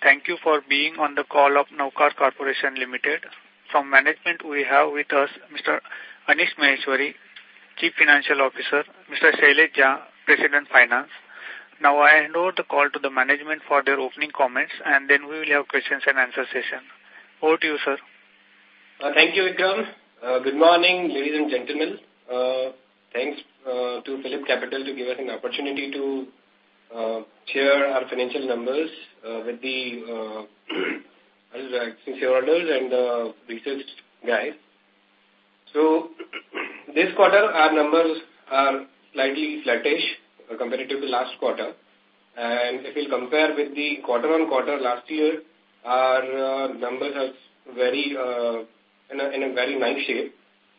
thank you for being on the call of Navkar Corporation Limited. From management, we have with us Mr. Anish Maheshwari, Chief Financial Officer, Mr. Shailesh Jha, President Finance. Now I hand over the call to the management for their opening comments, and then we will have questions and answer session. Over to you, sir. Thank you, Vikram. Good morning, ladies and gentlemen. Thanks to Phillip Capital to give us an opportunity to share our financial numbers with the shareholders and the research guys. So, this quarter, our numbers are slightly flattish comparative to last quarter. And if we compare with the quarter-on-quarter last year, our numbers are very in a very nice shape.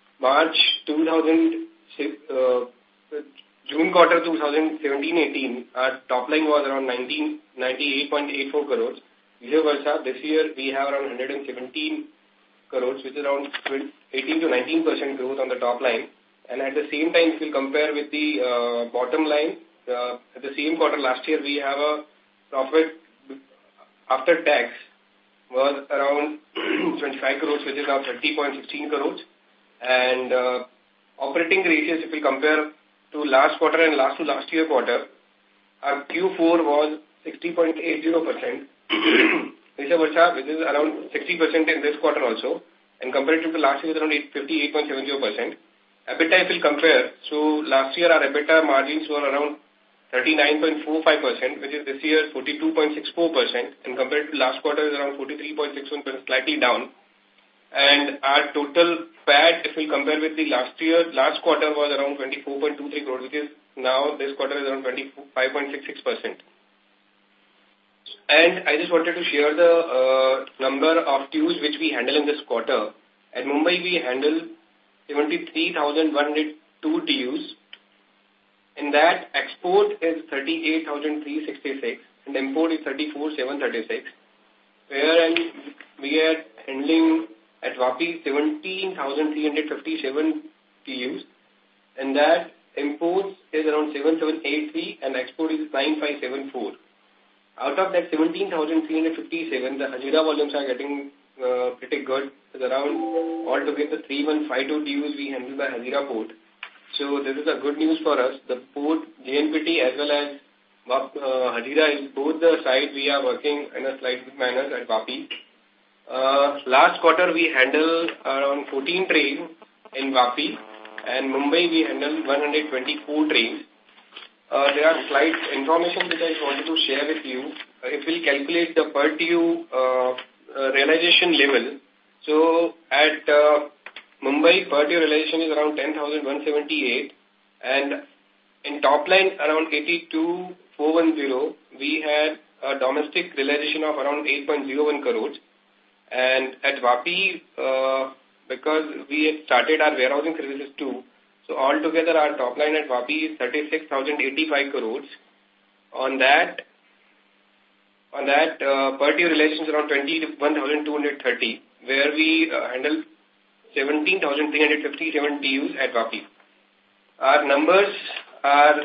June quarter 2017-18, our top line was around 98.84 crores. Vice versa, this year we have around 117 crores, which is around 18 to 19% growth on the top line. And at the same time, if we compare with the bottom line, at the same quarter last year, we have a profit after tax was around 25 crores, which is now 30.16 crores. And operating ratios, if we compare to last quarter and last year quarter, our Q4 was 60.80%, vice versa, which is around 60% in this quarter also, and comparative to last year, around 58.70%. EBITDA, if we compare, so last year our EBITDA margins were around 39.45%, which is this year 42.64%, and compared to last quarter is around 43.61%, slightly down. And our total PAT, if we compare with the last quarter was around 24.23 crores, which is now this quarter is around 25.66%. And I just wanted to share the number of TEUs which we handle in this quarter. At Mumbai, we handle 73,102 TEUs. In that, export is 38,366 and import is 34,736. Whereas we are handling at Vapi 17,357 TEUs, and that imports is around 7,783 and export is 9,574. Out of that 17,357, the Hazira volumes are getting pretty good. It's around altogether 3,152 TEUs we handle by Hazira port. So this is a good news for us. The port, JNPT as well as Hazira is both the sides we are working in a slight manner at Vapi. Last quarter we handled around 14 trains in Vapi, and Mumbai we handled 124 trains. There are slight information which I wanted to share with you. If we calculate the per TEU realization level, so at Mumbai per TEU realization is around 10,178, and in top line around 82,410, we had a domestic realization of around 8.01 crores. And at Vapi, because we had started our warehousing services too, so altogether our top line at Vapi is 36,085 crores. On that per TEU realization is around 21,230, where we handle 17,357 TEUs at Vapi. Our numbers are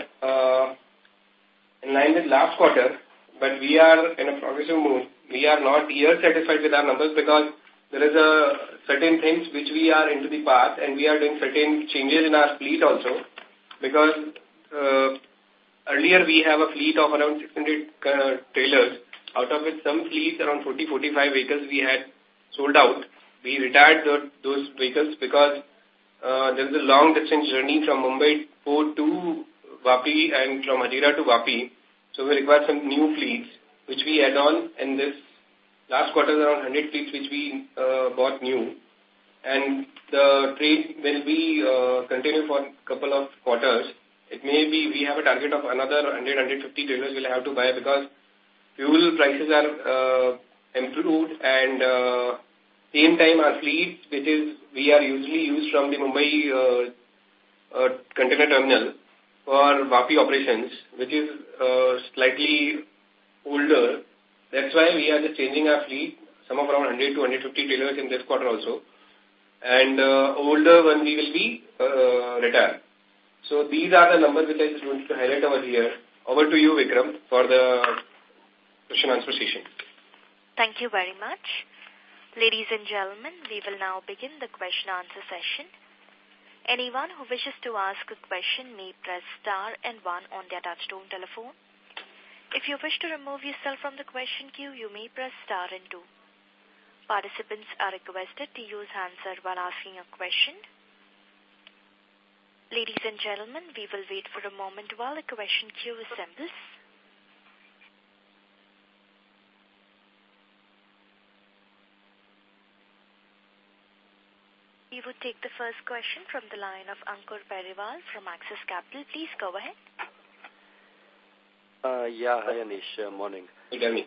in line with last quarter, but we are in a progressive mode. We are not yet satisfied with our numbers because there is a certain things which we are into the path, and we are doing certain changes in our fleet also, because earlier we have a fleet of around 600 trailers, out of which some fleets around 40-45 vehicles we had sold out. We retired those vehicles because there is a long distance journey from Mumbai port to Vapi and from Hazira to Vapi, so we require some new fleets which we add on in this last quarter, around 100 fleets which we bought new, and the trade will be continue for a couple of quarters. It may be we have a target of another 100-150 trailers we'll have to buy because fuel prices are improved, and same time our fleet, which is we are usually used from the Mumbai container terminal for Vapi operations, which is slightly older. That's why we are just changing our fleet, some of around 100 to 150 trailers in this quarter also. And older one we will be retired. So these are the numbers which I just wanted to highlight over here. Over to you, Vikram, for the question answer session. Thank you very much. Ladies and gentlemen, we will now begin the question-answer session. Anyone who wishes to ask a question may press star and 1 on their touchtone telephone. If you wish to remove yourself from the question queue, you may press star and 2. Participants are requested to use handset while asking a question. Ladies and gentlemen, we will wait for a moment while the question queue assembles. We would take the first question from the line of Ankur Periwal from Axis Capital. Please go ahead. Hi Anish, morning. Good morning.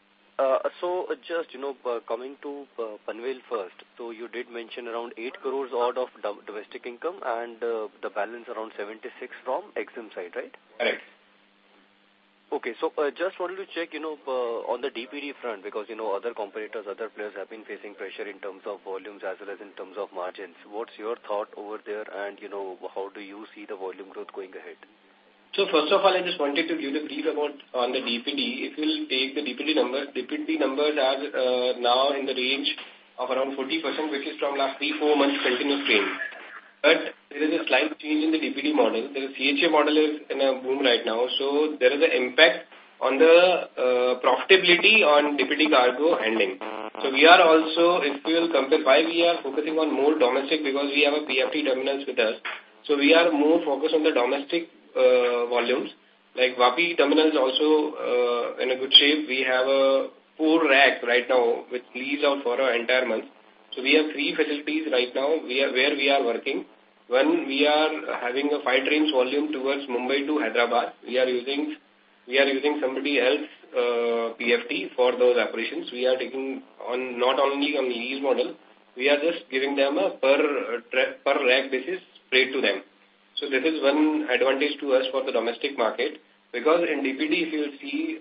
Just, coming to Panvel first. So you did mention around 8 crores odd of domestic income and the balance around 76 from EXIM side, right? Correct. Okay, so just wanted to check, on the DPD front, because, other competitors, other players have been facing pressure in terms of volumes as well as in terms of margins. What's your thought over there and, how do you see the volume growth going ahead? So first of all, I just wanted to give the brief about on the DPD. If you'll take the DPD numbers are now in the range of around 40%, which is from last 3-4 months continuous trend. But there is a slight change in the DPD model. The CHA model is in a boom right now, so there is an impact on the profitability on DPD cargo handling. So we are also, if we will compare, why we are focusing on more domestic, because we have a PFT terminals with us. So we are more focused on the domestic volumes. Like Vapi terminal is also in a good shape. We have a 4 rack right now which leaves out for our entire month. So we have 3 facilities right now where we are working. One, we are having a 5 trains volume towards Mumbai to Hyderabad. We are using somebody else PFT for those operations. We are taking on not only on lease model, we are just giving them a per rack basis rate to them. So this is one advantage to us for the domestic market, because in DPD, if you see,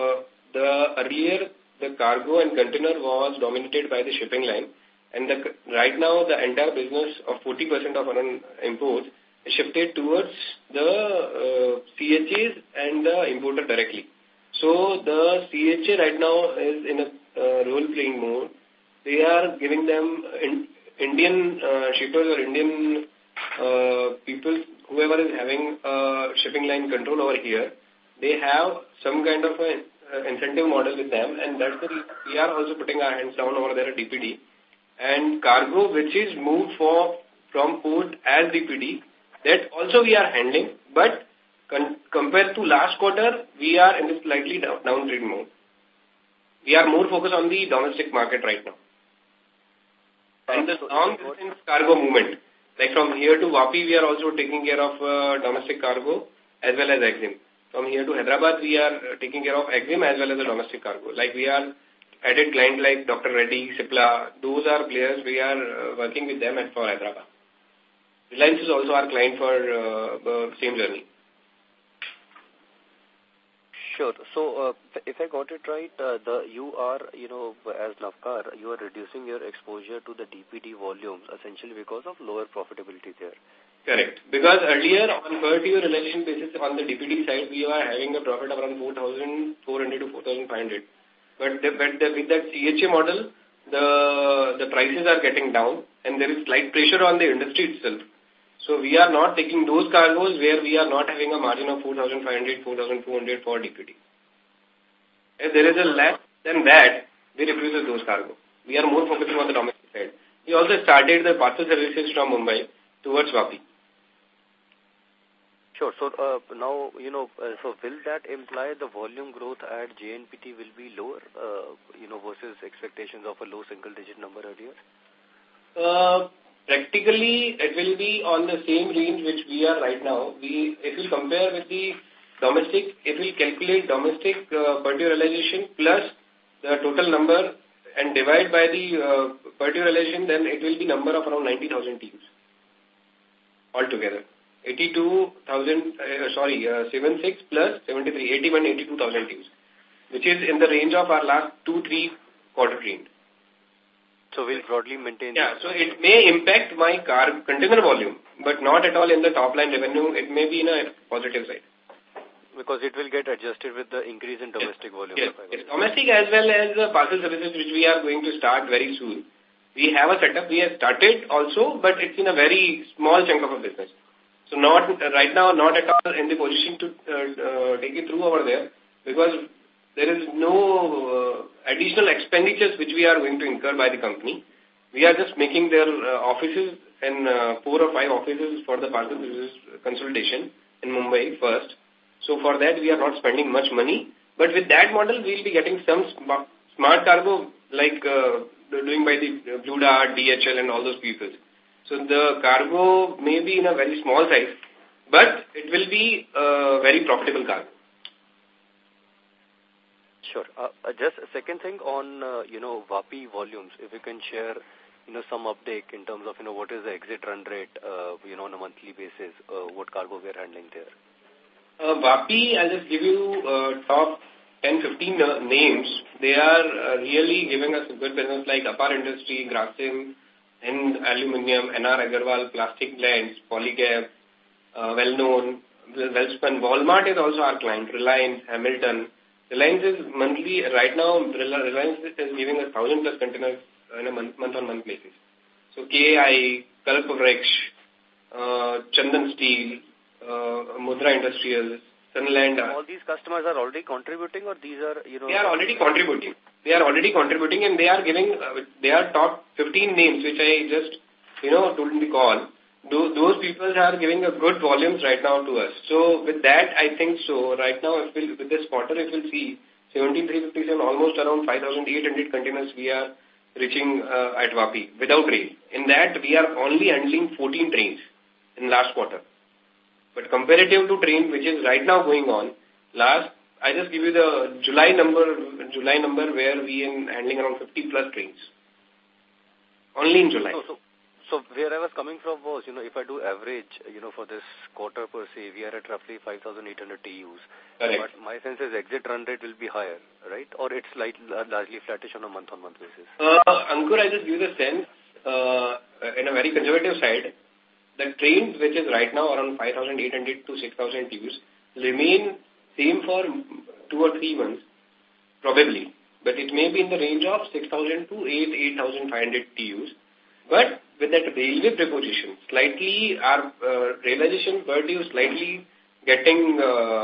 earlier the cargo and container was dominated by the shipping line, and right now the entire business of 40% of our imports is shifted towards the CHAs and the importer directly. So the CHA right now is in a role-playing mode. They are giving them Indian shippers or Indian people, whoever is having shipping line control over here, they have some kind of an incentive model with them, and that's the reason we are also putting our hands down over there at DPD. And cargo which is moved from port as DPD, that also we are handling, but compared to last quarter, we are in a slightly downtrend mode. We are more focused on the domestic market right now. And the long distance cargo movement, like from here to Vapi, we are also taking care of domestic cargo as well as EXIM. From here to Hyderabad, we are taking care of EXIM as well as the domestic cargo. Like we are added client like Dr. Reddy, Cipla, those are players we are working with them for Hyderabad. Reliance is also our client for the same journey. Sure. So, if I got it right, you are, as Navkar, you are reducing your exposure to the DPD volumes essentially because of lower profitability there. Correct. Because earlier on per TEU realization basis on the DPD side, we were having a profit around 4,400 to 4,500. But with that CHA model, the prices are getting down and there is slight pressure on the industry itself. So we are not taking those cargoes where we are not having a margin of 4,500, 4,400 for DPD. If there is a less than that, we refuse those cargo. We are more focusing on the domestic side. We also started the parcel services from Mumbai towards Vapi. Sure. So now, so will that imply the volume growth at JNPT will be lower, versus expectations of a low single-digit number earlier? Practically, it will be on the same range which we are right now. If we compare with the domestic, if we calculate domestic per TEU realization plus the total number and divide by the per TEU realization, then it will be number of around 90,000 TEUs altogether. 76 plus 73, 81, 82,000 TEUs, which is in the range of our last 2-3 quarter trend. So we'll broadly maintain. Yeah, so it may impact my container volume, but not at all in the top line revenue. It may be in a positive side. Because it will get adjusted with the increase in domestic volume. Yes. Domestic as well as the parcel services which we are going to start very soon. We have a setup. We have started also, but it's in a very small chunk of a business. So not right now, not at all in the position to take it through over there, because there is no additional expenditures which we are going to incur by the company. We are just making their offices and 4 or 5 offices for the parcel services consolidation in Mumbai first. So for that, we are not spending much money. But with that model, we will be getting some smart cargo like doing by the Blue Dart, DHL and all those people. So the cargo may be in a very small size, but it will be a very profitable cargo. Sure. Just a second thing on, Vapi volumes, if you can share, some update in terms of, what is the exit run rate, on a monthly basis, what cargo we are handling there. Vapi, I'll just give you top 10-15 names. They are really giving us a good business like Apar Industry, Grasim, and Aluminium, NR Agarwal, Plastic Blends, Polygap, well-known, Welspun. Walmart is also our client, Reliance, Hamilton. Reliance is monthly, right now, Reliance is giving us 1,000 plus containers in a month-on-month basis. So KI, Kalpavrex, Chandan Steel, Mudra Industrial, Sunland. All these customers are already contributing, or these are, They are already contributing. They are already contributing, and they are giving, they are top 15 names, which I just, told in the call. Those people are giving a good volumes right now to us. So with that, I think so. Right now, with this quarter, if we'll see 17,357, almost around 5,800 containers we are reaching at Vapi without rail. In that, we are only handling 14 trains in last quarter. But comparative to train, which is right now going on, I just give you the July number where we are handling around 50 plus trains. Only in July. So where I was coming from was, if I do average, for this quarter per se, we are at roughly 5,800 TUs. Correct. But my sense is exit run rate will be higher, right? Or it's largely flattish on a month-on-month basis? Ankur, I just give you the sense, in a very conservative side, the trains which is right now around 5,800 to 6,000 TUs remain same for 2 or 3 months, probably. But it may be in the range of 6,000 to 8,500 TUs. But with that railway proposition, slightly our realization per TU slightly getting,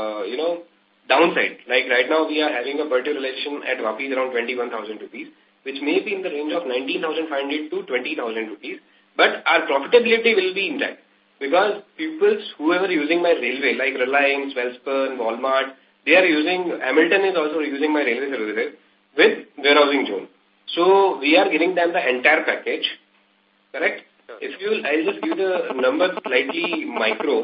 downside. Like right now we are having a per TU realization at Vapi around 21,000 rupees, which may be in the range of 19,500 to 20,000 rupees. But our profitability will be intact because whoever using my railway, like Reliance, Welspun, Walmart, they are using, Hamilton is also using my railway services with warehousing zone. So we are giving them the entire package, correct? I'll just give the numbers slightly micro.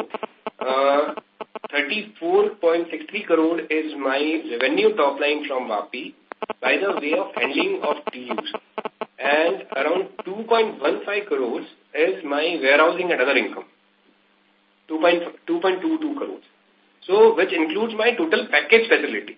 34.63 crore is my revenue top line from Vapi by the way of handling of TUs. And around 2.15 crores is my warehousing and other income. 2.22 crores. So, which includes my total package facility.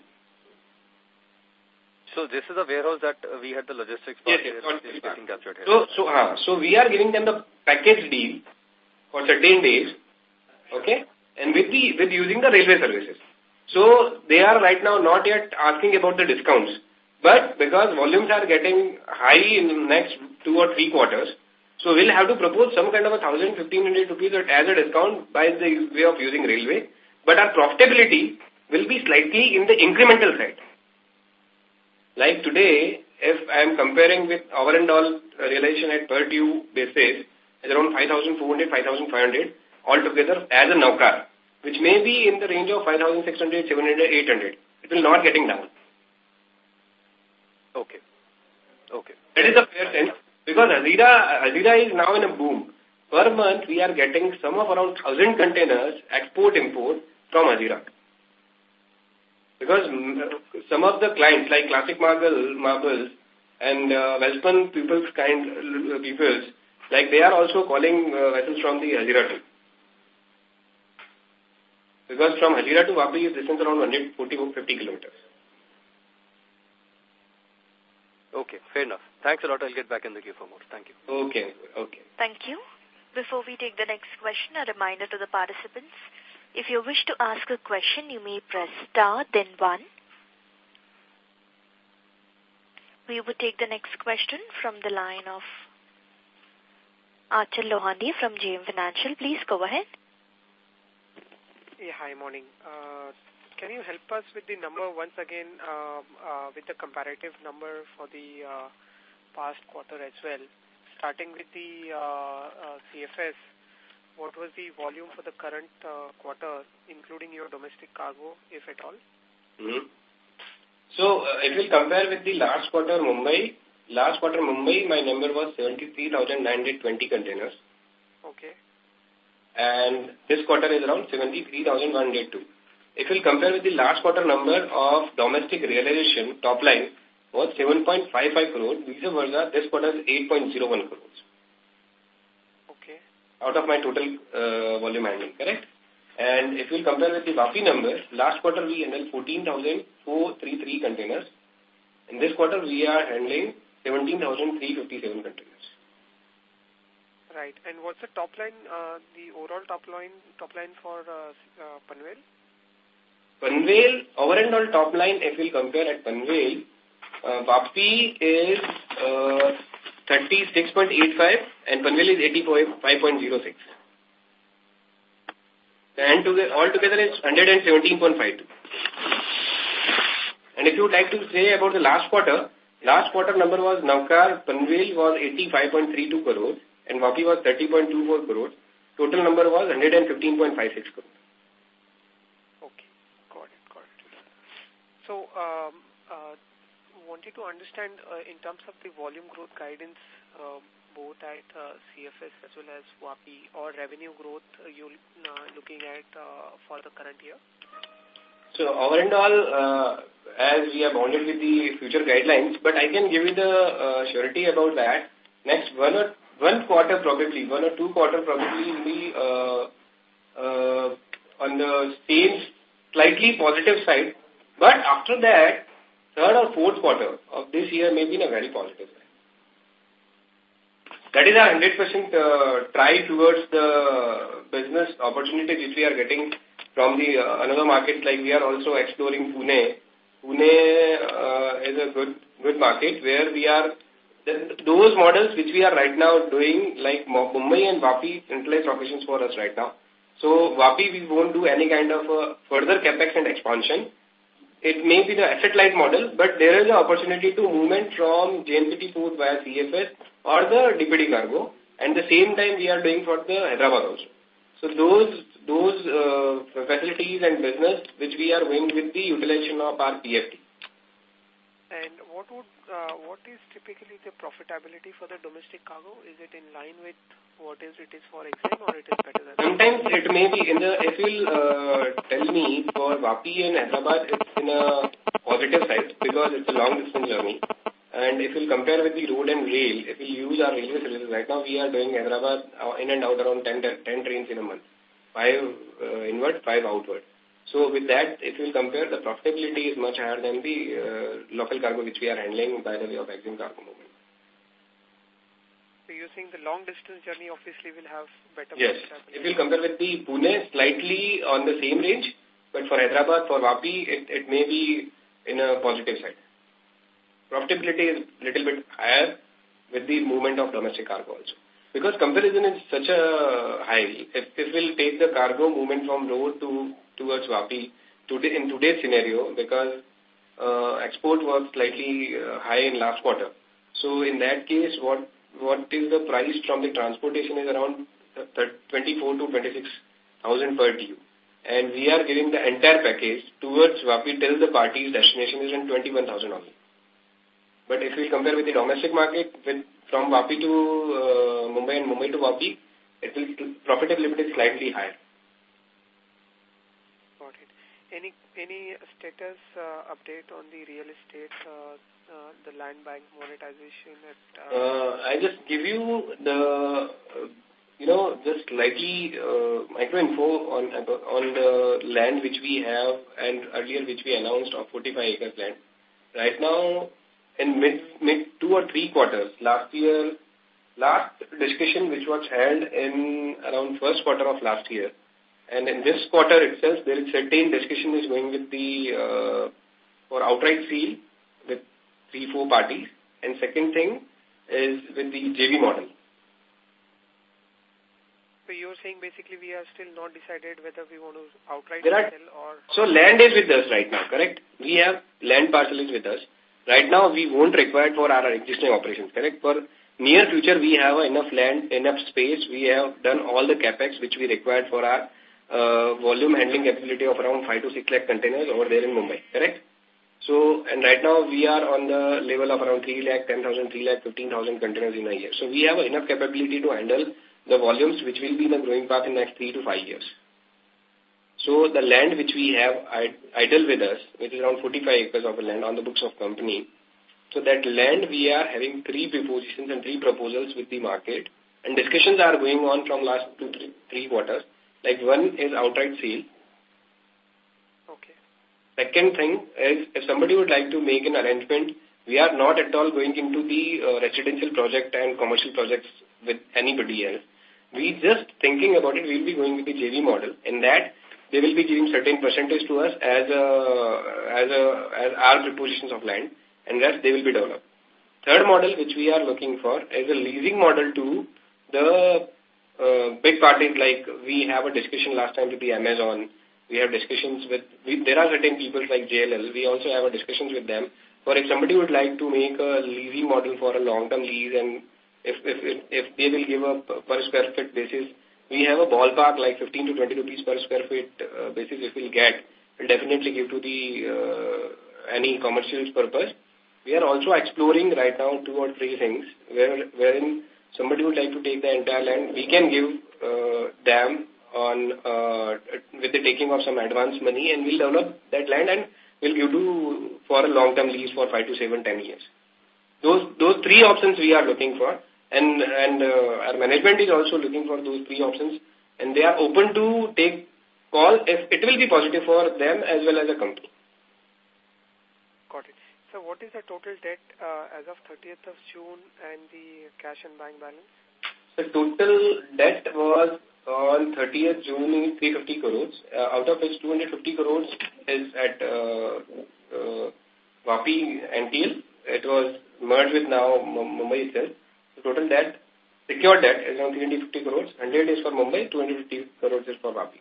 So, this is a warehouse that we had the logistics part here. Getting captured here. So, we are giving them the package deal for certain days, okay, and with using the railway services. So, they are right now not yet asking about the discounts. But because volumes are getting high in the next 2 or 3 quarters, so we'll have to propose some kind of 1,000, 1,500 rupees as a discount by the way of using railway. But our profitability will be slightly in the incremental side. Like today, if I am comparing with our and all realization at per TU basis, is around 5,400, 5,500 altogether as a Navkar, which may be in the range of 5,600, 700, 800. It will not getting down. Okay. That is a fair sense because Hazira is now in a boom. Per month, we are getting some of around 1,000 containers export-import from Hazira. Because some of the clients like Classic Marbles and Welspun peoples, like they are also calling vessels from the Hazira too. Because from Hazira to Vapi is distance around 140-150 kilometers. Okay, fair enough. Thanks a lot. I'll get back in the queue for more. Thank you. Okay. Thank you. Before we take the next question, a reminder to the participants, If you wish to ask a question, you may press star, then 1. We would take the next question from the line of Achal Lohandi from JM Financial. Please go ahead. Yeah, hi, morning. Can you help us with the number once again, with the comparative number for the past quarter as well? Starting with the CFS, what was the volume for the current quarter, including your domestic cargo, if at all? Mm-hmm. So, if we compare with the last quarter Mumbai, my number was 73,920 containers. Okay. And this quarter is around 73,102. If we compare with the last quarter number of domestic realization, top line was 7.55 crores, vice versa, this quarter is 8.01 crores. Okay. Out of my total volume handling, correct? And if we compare with the Vapi number, last quarter we handled 14,433 containers. In this quarter we are handling 17,357 containers. Right. And what's the top line, the overall top line for Panvel? Panvel, overall top line, if we compare at Panvel, Vapi is 36.85 and Panvel is 85.06. And altogether it's 117.52. And if you would like to say about the last quarter number was Navkar, Panvel was 85.32 crores and Vapi was 30.24 crores. Total number was 115.56 crores. Okay, got it. So, wanted to understand in terms of the volume growth guidance, both at CFS as well as Vapi, or revenue growth you're looking at for the current year? So overall, as we are bounded with the future guidelines, but I can give you the surety about that. Next one quarter probably, 1 or 2 quarter probably will be on the same slightly positive side. But after that, 3rd or 4th quarter of this year may be in a very positive side. That is our 100% try towards the business opportunities which we are getting from the another market. Like we are also exploring Pune. Pune is a good market where we are, those models which we are right now doing, like Mumbai and Vapi, centralized operations for us right now. So Vapi we won't do any kind of further capex and expansion. It may be the asset-light model, but there is an opportunity to movement from JNPT port via CFS or the DPD cargo, and the same time we are doing for the Hyderabad also. So those facilities and business which we are doing with the utilization of our PFT. And what is typically the profitability for the domestic cargo? Is it in line with what it is for EXIM, or it is better than that? Sometimes it may be if you'll tell me for Vapi and Hyderabad, it's in a positive side because it's a long distance journey. And if you'll compare with the road and rail, if we use our railway services, right now we are doing Hyderabad in and out around 10 trains in a month. 5 inward, 5 outward. So with that, if you compare, the profitability is much higher than the local cargo which we are handling by the way of EXIM cargo movement. So you're saying the long distance journey obviously will have better Yes. If you compare with the Pune, slightly on the same range, but for Hyderabad, for Vapi, it may be in a positive side. Profitability is little bit higher with the movement of domestic cargo also. Because comparison is such a high. If we'll take the cargo movement from road towards Vapi in today's scenario, because export was slightly high in last quarter. So in that case, what is the price from the transportation is around 24 to 26,000 per TEU. And we are giving the entire package towards Vapi till the party's destination is in 21,000 only. But if we compare with the domestic market, from Vapi to Mumbai and Mumbai to Vapi, profitability is slightly higher. Got it. Any status update on the real estate, the land bank monetization? I just give you the, just slightly micro info on the land which we have and earlier which we announced of 45 acres land. Right now, in mid 2 or 3 quarters, last discussion which was held in around first quarter of last year, And in this quarter itself, there is certain discussion is going with the, for outright sale with 3-4 parties. And second thing is with the JV model. So you're saying basically we are still not decided whether we want to outright sell or... So land is with us right now, correct? We have land parcel is with us. Right now we won't require for our existing operations, correct? For near future we have enough land, enough space. We have done all the capex which we required for our volume handling capability of around 5 to 6 lakh containers over there in Mumbai, correct? So, and right now we are on the level of around 3 lakh 10,000, 3 lakh 15,000 containers in a year. So we have enough capability to handle the volumes which will be in the growing path in the next 3 to 5 years. So the land which we have idle with us, which is around 45 acres of land on the books of company, so that land we are having 3 propositions and 3 proposals with the market, and discussions are going on from last 2 to 3 quarters. Like one is outright sale. Okay. Second thing is if somebody would like to make an arrangement, we are not at all going into the residential project and commercial projects with anybody else. We just thinking about it, we will be going with the JV model. In that, they will be giving certain percentage to us as our propositions of land, and rest they will be developed. Third model which we are looking for is a leasing model to the big parties. Like we have a discussion last time with the Amazon. We have discussions with, there are certain people like JLL. We also have a discussions with them. For if somebody would like to make a leasing model for a long-term lease, and if they will give a per square foot basis, we have a ballpark like 15 to 20 rupees per square foot basis if we'll get, we'll definitely give to the any commercial purpose. We are also exploring right now 2 or 3 things wherein somebody would like to take the entire land. We can give them on with the taking of some advance money, and we'll develop that land and we'll give to for a long-term lease for 5 to 7, 10 years. Those 3 options we are looking for. And our management is also looking for those 3 options, and they are open to take call if it will be positive for them as well as a company. Got it. So what is the total debt as of 30th of June and the cash and bank balance? The total debt was on 30th June is 350 crores, out of which 250 crores is at Vapi NTL. It was merged with now Mumbai itself. The total debt, secured debt, is around 350 crores. 100 is for Mumbai, 250 crores is for Vapi.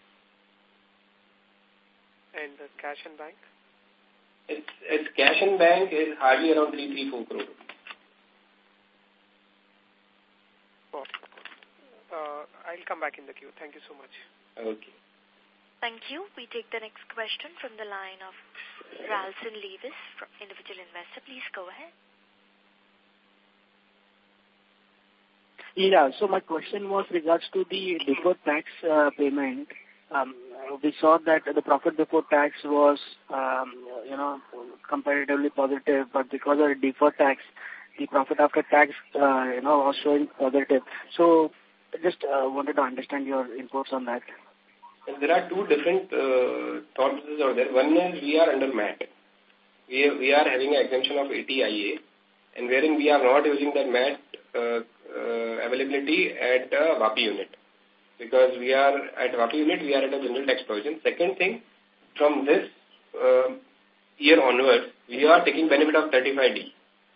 And the cash and bank? Its cash and bank is hardly around 334 crores. I'll come back in the queue. Thank you so much. Okay. Thank you. We take the next question from the line of Ralston Levis, from individual investor. Please go ahead. Yeah, so my question was regards to the deferred tax payment. We saw that the profit before tax was, comparatively positive, but because of the deferred tax, the profit after tax, was showing positive. So, just wanted to understand your inputs on that. There are 2 different thoughts over there. One is we are under MAT. We are having an exemption of 80IA, and wherein we are not using that MAT availability at the Vapi unit. Because we are at Vapi unit, we are at a general tax provision. Second thing, from this year onwards, we are taking benefit of 35D.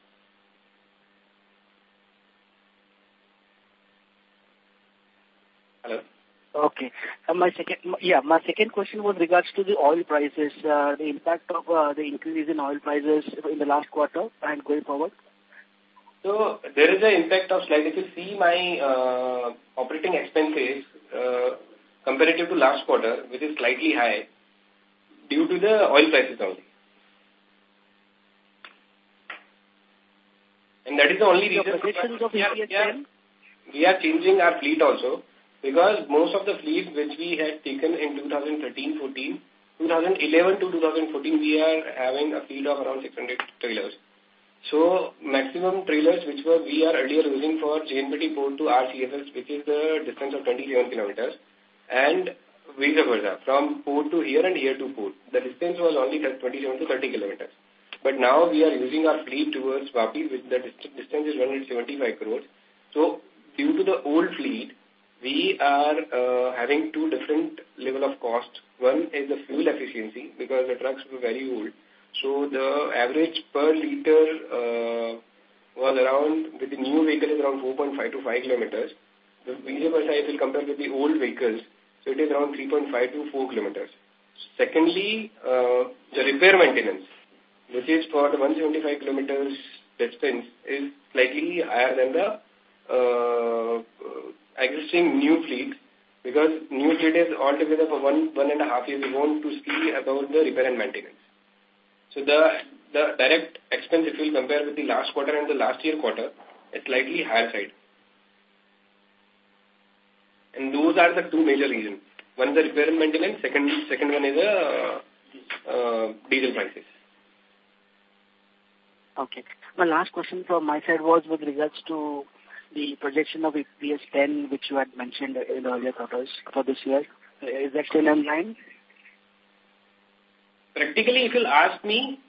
Hello? Okay. My second question was regards to the oil prices, the impact of the increase in oil prices in the last quarter and going forward. So there is an impact of slight. If you see my operating expenses comparative to last quarter, which is slightly high, due to the oil prices only. And that is the only reason. We are changing our fleet also, because most of the fleet which we had taken in 2013-14, 2011 to 2014, we are having a fleet of around 600 trailers. So maximum trailers which we are earlier using for JNPT port to RCFS, which is the distance of 27 kilometers, and vice versa, from port to here and here to port. The distance was only 27 to 30 kilometers. But now we are using our fleet towards Vapi, which the distance is 175 crores. So due to the old fleet, we are having two different level of cost. One is the fuel efficiency because the trucks were very old. So the average per liter was around, with the new vehicle is around 4.5 to 5 kilometers. The vice versa, if you compare with the old vehicles, so it is around 3.5 to 4 kilometers. Secondly, the repair maintenance, which is for the 175 kilometers distance, is slightly higher than the existing new fleet, because new fleet is altogether for 1.5 years we want to see about the repair and maintenance. So the direct expense, if you compare with the last quarter and the last year quarter, is slightly higher side. And those are the two major reasons. One is the repair and maintenance, second one is the diesel prices. Okay. My last question from my side was with regards to the projection of EPS 10, which you had mentioned in the earlier quarters for this year. Is that still in line? Practically, if you'll ask me,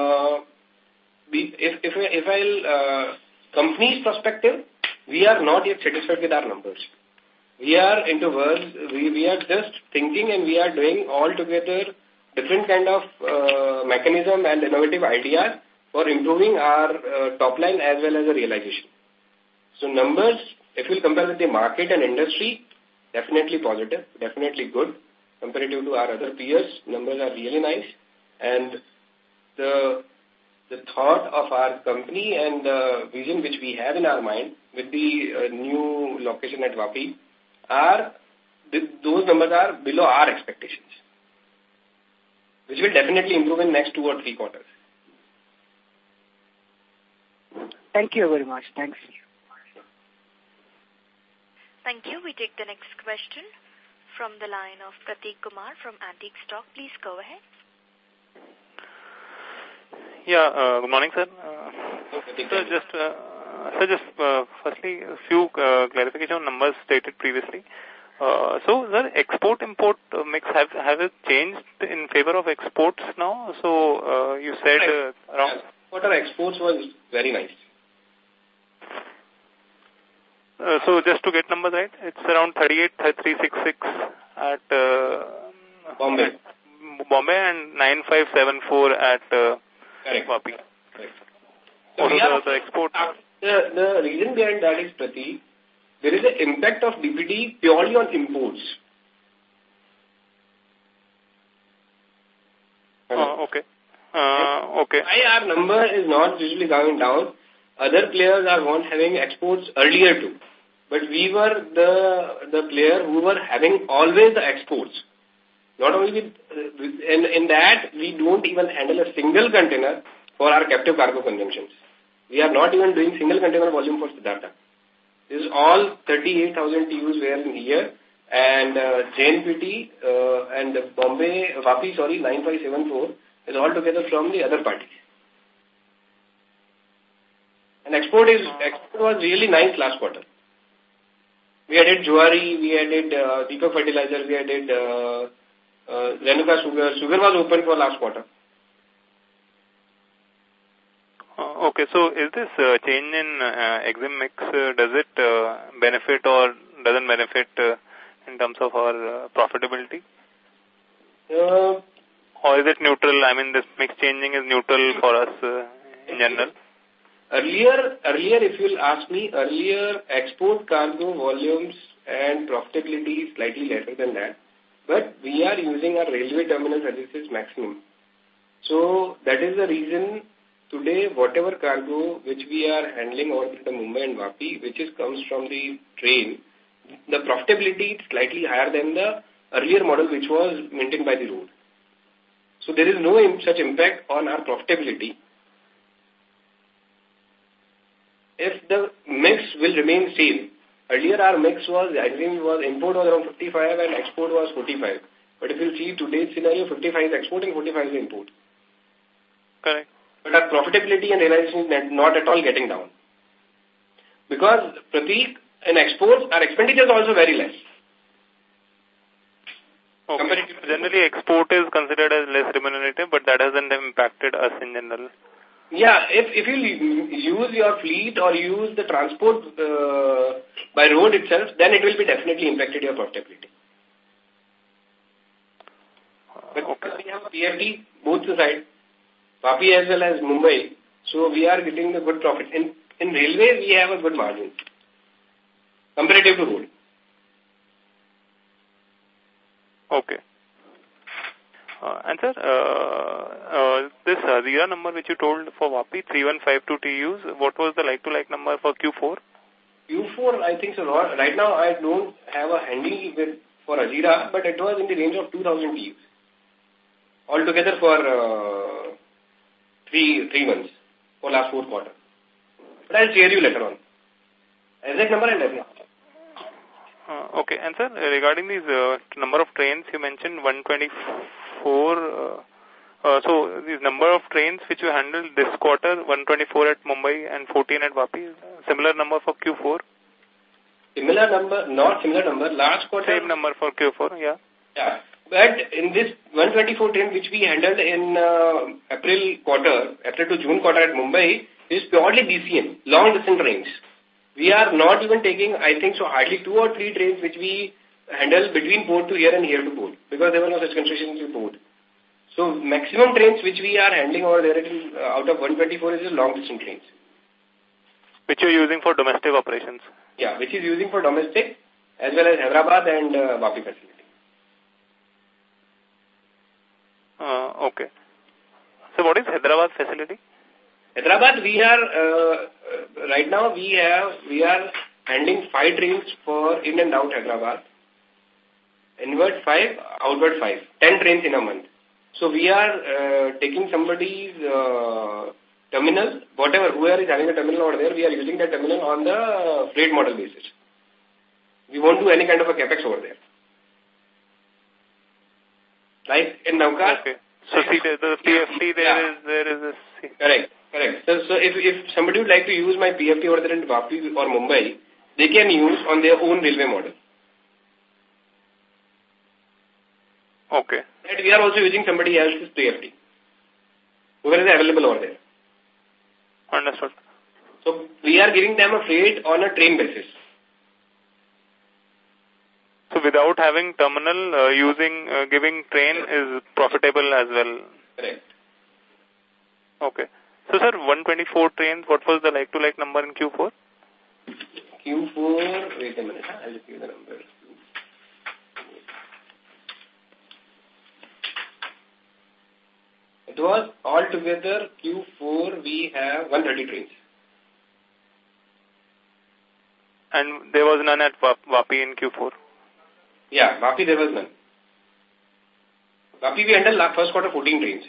if I'll company's perspective, we are not yet satisfied with our numbers. We are into words, we are just thinking and we are doing all together different kind of mechanism and innovative ideas for improving our top line as well as the realization. So numbers, if you'll compare with the market and industry, definitely positive, definitely good. Comparative to our other peers, numbers are really nice. And the thought of our company and the vision which we have in our mind with the new location at Vapi, those numbers are below our expectations, which will definitely improve in next 2 or 3 quarters. Thank you very much. Thanks. Thank you. We take the next question from the line of Prateek Kumar from Antique Stock. Please go ahead. Yeah, good morning, sir. Firstly, a few clarification on numbers stated previously. So, the export-import mix, have it changed in favor of exports now? So, you said around... Quarter exports was very nice. So, just to get numbers right, it's around 38,366 at Bombay and 9,574 at Vapi. Correct. So the export... The reason behind that is, Prateek, there is an impact of DPD purely on imports. Okay. Okay. Why our number is not usually going down? Other players are not having exports earlier too. But we were the player who were having always the exports. Not only in that, we don't even handle a single container for our captive cargo consumptions. We are not even doing single container volume for Siddhartha. This is all 38,000 TUs were in here, and JNPT and Bombay, Vapi, 9574 is all together from the other parties. And export was really nice last quarter. We added Juari, we added Deepak Fertilizer, we added Renuka Sugar. Sugar was open for last quarter. Okay, so is this change in EXIM mix, does it benefit or doesn't benefit in terms of our profitability? Or is it neutral? I mean, this mix changing is neutral for us in general? Earlier, if you'll ask me, export cargo volumes and profitability is slightly lesser than that. But we are using our railway terminal services maximum. So that is the reason today whatever cargo which we are handling over the Mumbai and Vapi, which comes from the train, the profitability is slightly higher than the earlier model which was maintained by the road. So there is no such impact on our profitability. If the mix will remain same, earlier our mix was, I think import was around 55 and export was 45. But if you see today's scenario, 55 is export and 45 is import. Correct. But our profitability and realization is not at all getting down. Because, Prateek, in exports, our expenditure is also very less. Okay. Generally, export is considered as less remunerative, but that hasn't impacted us in general. Yeah, if you use your fleet or use the transport by road itself, then it will be definitely impacted your profitability. But we have PFT, both sides, Vapi as well as Mumbai, so we are getting the good profit. In railway, we have a good margin, comparative to road. Okay. And sir, this Hazira number which you told for Vapi, 3152 TUs, what was the like-to-like number for Q4? Q4, I think so. Right now, I don't have a handy for Hazira, but it was in the range of 2,000 TUs. Altogether for 3 months, for last 4 quarters. But I'll share you later on. Exact number and everything. Okay. And sir, regarding these number of trains, you mentioned 124. So these number of trains which you handled this quarter, 124 at Mumbai and 14 at Vapi, similar number for Q4? Similar number, not similar number. Last quarter. Same number for Q4, yeah. Yeah. But in this 124 train which we handled in April to June quarter at Mumbai, is purely DCM, long distance trains. We are not even taking, I think so, hardly 2 or 3 trains which we handle between port to here and here to port, because there were no such concessions to port. So maximum trains which we are handling over there out of 124 is long distance trains. Which you are using for domestic operations? Yeah, which is using for domestic as well as Hyderabad and Vapi facility. Okay. So what is Hyderabad facility? Hyderabad, we are, right now we are handling 5 trains for in and out Hyderabad. Inward 5, outward 5. 10 trains in a month. So we are taking somebody's terminal, whoever is having a terminal over there, we are using that terminal on the freight model basis. We won't do any kind of a capex over there. Like in Navkar. Okay. So see, the PFT there is this. Correct. So if somebody would like to use my PFT over there in Vapi or Mumbai, they can use on their own railway model. Okay. And we are also using somebody else's PFT. Whoever is available over there. Understood. So we are giving them a freight on a train basis. So without having terminal, giving train is profitable as well. Correct. Okay. So sir, 124 trains, what was the like-to-like number in Q4? Q4, wait a minute, I'll just give you the number. It was altogether Q4 we have 130 trains. And there was none at Vapi in Q4? Yeah, Vapi there was none. Vapi we handled first quarter 14 trains.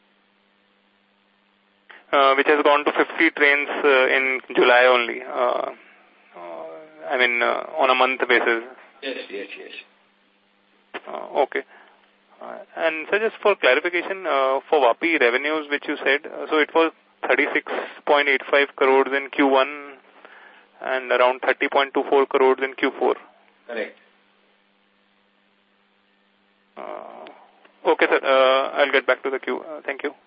Which has gone to 50 trains in July only. On a month basis. Yes. Okay. And so just for clarification, for Vapi revenues which you said, so it was 36.85 crores in Q1 and around 30.24 crores in Q4. Correct. Okay, sir. I'll get back to the queue. Thank you.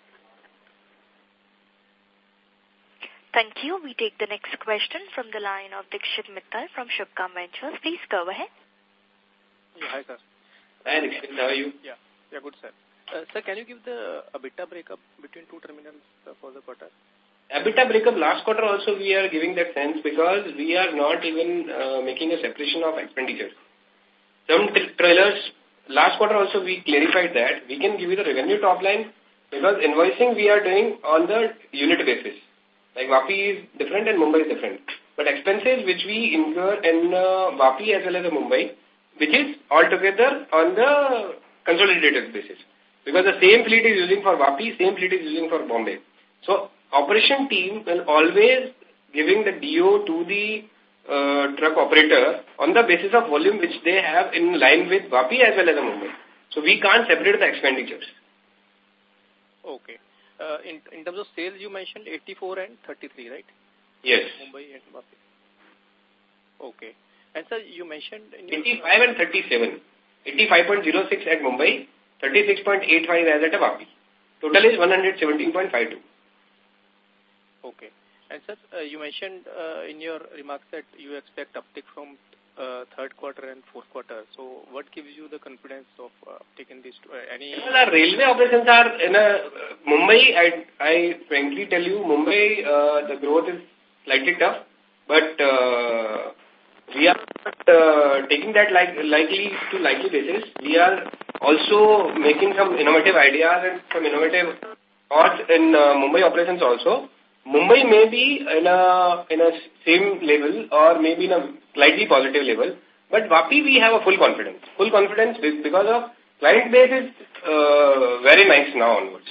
Thank you. We take the next question from the line of Dikshit Mittal from Shubhkam Ventures. Please go ahead. Yeah, hi, sir. Hi, Dikshit. How are you? Yeah, good, sir. Sir, can you give the EBITDA breakup between 2 terminals for the quarter? EBITDA breakup last quarter also we are giving that sense because we are not even making a separation of expenditure. Some trailers, last quarter also we clarified that we can give you the revenue top line because invoicing we are doing on the unit basis. Like Vapi is different and Mumbai is different. But expenses which we incur in Vapi as well as Mumbai, which is altogether on the consolidated basis. Because the same fleet is using for Vapi, same fleet is using for Bombay. So operation team will always giving the DO to the truck operator on the basis of volume which they have in line with Vapi as well as Mumbai. So we can't separate the expenditures. Okay. In terms of sales, you mentioned 84 and 33, right? Yes. Mumbai and Vapi. Okay. And sir, you mentioned... 85 and 37. 85.06 at Mumbai, 36.85 as at Vapi. Total is 117.52. Okay. And sir, you mentioned in your remarks that you expect uptick from third quarter and fourth quarter. So what gives you the confidence of taking these two? Our railway operations are in Mumbai. I frankly tell you, Mumbai, the growth is slightly tough, but we are taking that likely basis. We are also making some innovative ideas and some innovative thoughts in Mumbai operations also. Mumbai may be in a same level or maybe in a slightly positive level, but Vapi we have a full confidence because of client base is very nice now onwards.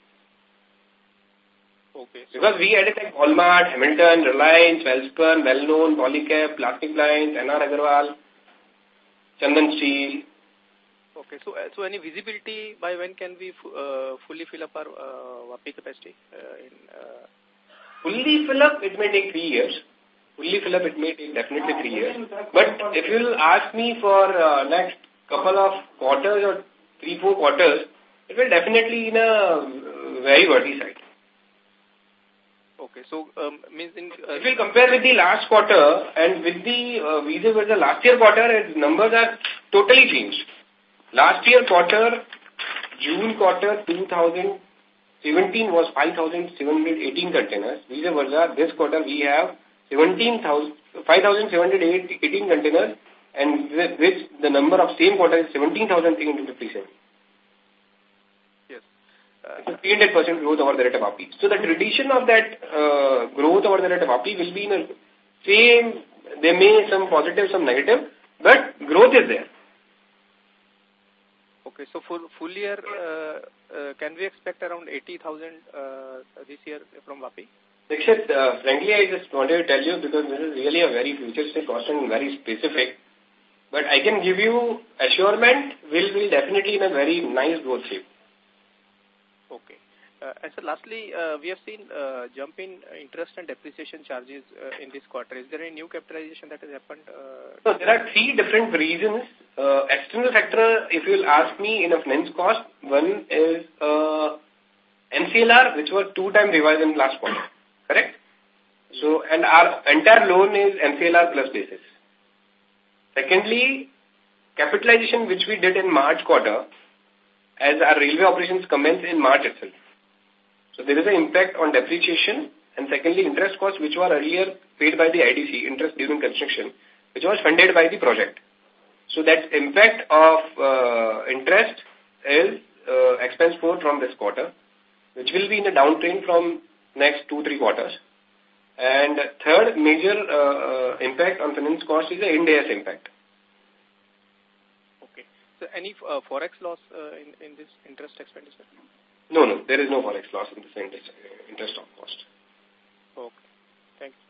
Okay. So because we added like Walmart, Hamilton, Reliance, Welspun, Well-Known, Polycab, Plastic Lines, NR Agarwal, Chandan Steel. Okay, so any visibility by when can we fully fill up our Vapi capacity? Fully fill up, it may take 3 years. Fully fill up, it may take definitely 3 years. But if you will ask me for next couple of quarters or 3-4 quarters, it will definitely in a very worthy side. Okay, so means in if you compare with the last quarter and with the last year quarter, its numbers are totally changed. Last year quarter, June quarter 2017 was 5,718 containers. Vice versa, this quarter we have 5,718 containers, and with which the number of same quarter is 17,357. Yes. It's 300% growth over the rate of Vapi. So the tradition of that growth over the rate of Vapi will be in the same, there may some positive, some negative, but growth is there. Okay, so for full year, can we expect around 80,000 this year from Vapi? Dixit, frankly, I just wanted to tell you because this is really a very futuristic question and very specific. But I can give you assurement we'll be definitely in a very nice growth shape. Okay. And so lastly, we have seen jump in interest and depreciation charges in this quarter. Is there any new capitalization that has happened? So there are 3 different reasons. External factor, if you will ask me in a finance cost, one is MCLR, which was 2 times revised in last quarter. Correct? So, and our entire loan is MCLR plus basis. Secondly, capitalization which we did in March quarter, as our railway operations commenced in March itself. So there is an impact on depreciation, and secondly, interest costs which were earlier paid by the IDC, interest during construction, which was funded by the project. So that impact of interest is expense 4 from this quarter, which will be in a downtrend from next 2-3 quarters. And third major impact on finance cost is the Ind AS impact. Okay. So any forex loss in this interest expenditure? No, there is no forex loss in this interest of cost. Okay. Thank you.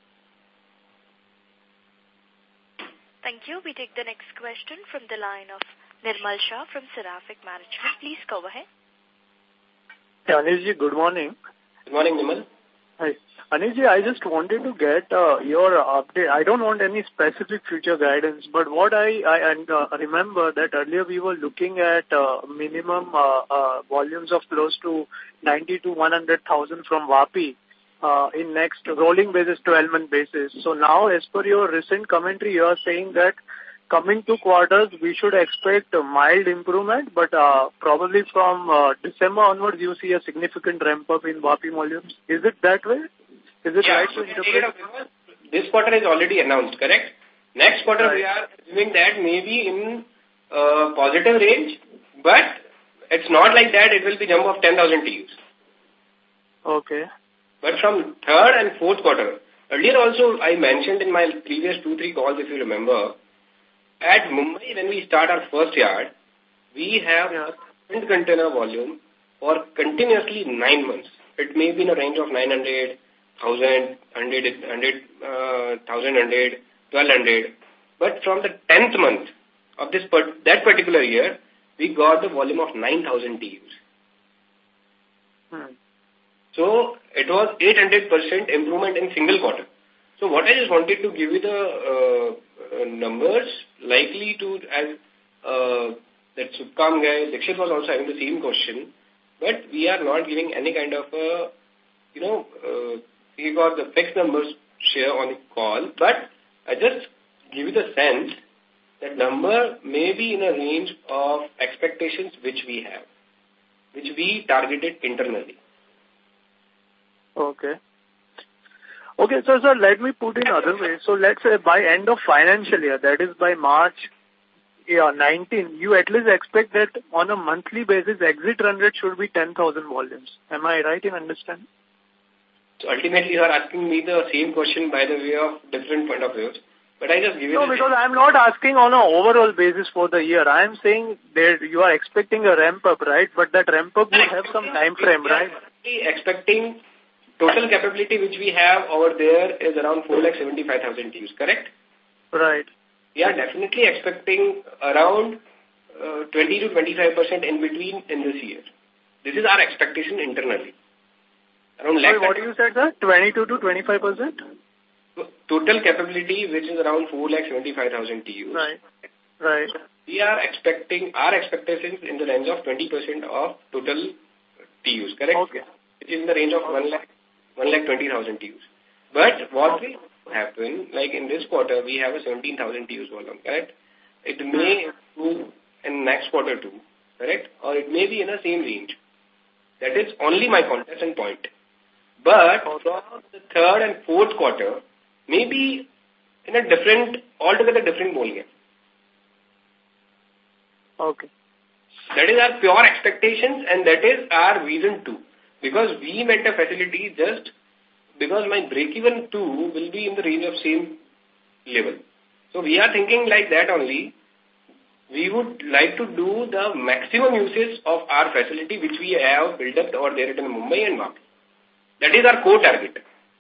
Thank you. We take the next question from the line of Nirmal Shah from Seraphic Management. Please go ahead. Anishji, good morning. Good morning, Nirmal. Hi. Anishji, I just wanted to get your update. I don't want any specific future guidance, but what I remember that earlier we were looking at minimum volumes of close to 90 to 100,000 from Vapi in next rolling basis, 12-month basis. So now, as per your recent commentary, you are saying that coming 2 quarters, we should expect a mild improvement, but probably from December onwards, you see a significant ramp-up in Vapi volumes. Is it that way? Is it right to interpret? This quarter is already announced, correct? Next quarter, we are assuming that maybe in positive range, but it's not like that it will be jump of 10,000 TEUs. Okay. But from third and fourth quarter, earlier also I mentioned in my previous 2-3 calls, if you remember, at Mumbai, when we start our first yard, we have a container volume for continuously 9 months. It may be in a range of 900, 1,000, 1,100, 1,200. But from the 10th month of that particular year, we got the volume of 9,000 TEUs. So it was 800% improvement in single quarter. So what I just wanted to give you the numbers likely to, as that Subcom guy, Dixit was also having the same question, but we are not giving any kind of we got the fixed numbers share on the call, but I just give you the sense that number may be in a range of expectations which we have, which we targeted internally. Okay. Okay, so sir, let me put in other way. So let's say by end of financial year, that is by March 19, you at least expect that on a monthly basis, exit run rate should be 10,000 volumes. Am I right in understanding? So ultimately, you are asking me the same question by the way of different point of views. But I just give you... No, because I'm not asking on an overall basis for the year. I'm saying that you are expecting a ramp up, right? But that ramp up will have some time frame, right? Expecting total capability which we have over there is around 4,75,000 TEUs, correct? Right. We are definitely expecting around 20 to 25% in between in this year. This is our expectation internally. Around Sorry, what you said, sir? 22 to 25%? Total capability, which is around 4,75,000 TEUs. Right. Right. We are expecting, our expectations in the range of 20% of total TEUs, correct? Okay. Which is in the range of 1,20,000 TEUs. But what will happen, like in this quarter, we have a 17,000 TEUs volume, correct? It may improve in next quarter too, correct? Or it may be in the same range. That is only my contestant point. But from the third and fourth quarter, maybe in a different, altogether different ballgame. Okay. That is our pure expectations and that is our reason too. Because we met a facility just because my break-even too will be in the range of same level. So we are thinking like that only. We would like to do the maximum uses of our facility which we have built up over there in Mumbai and Vapi. That is our core target.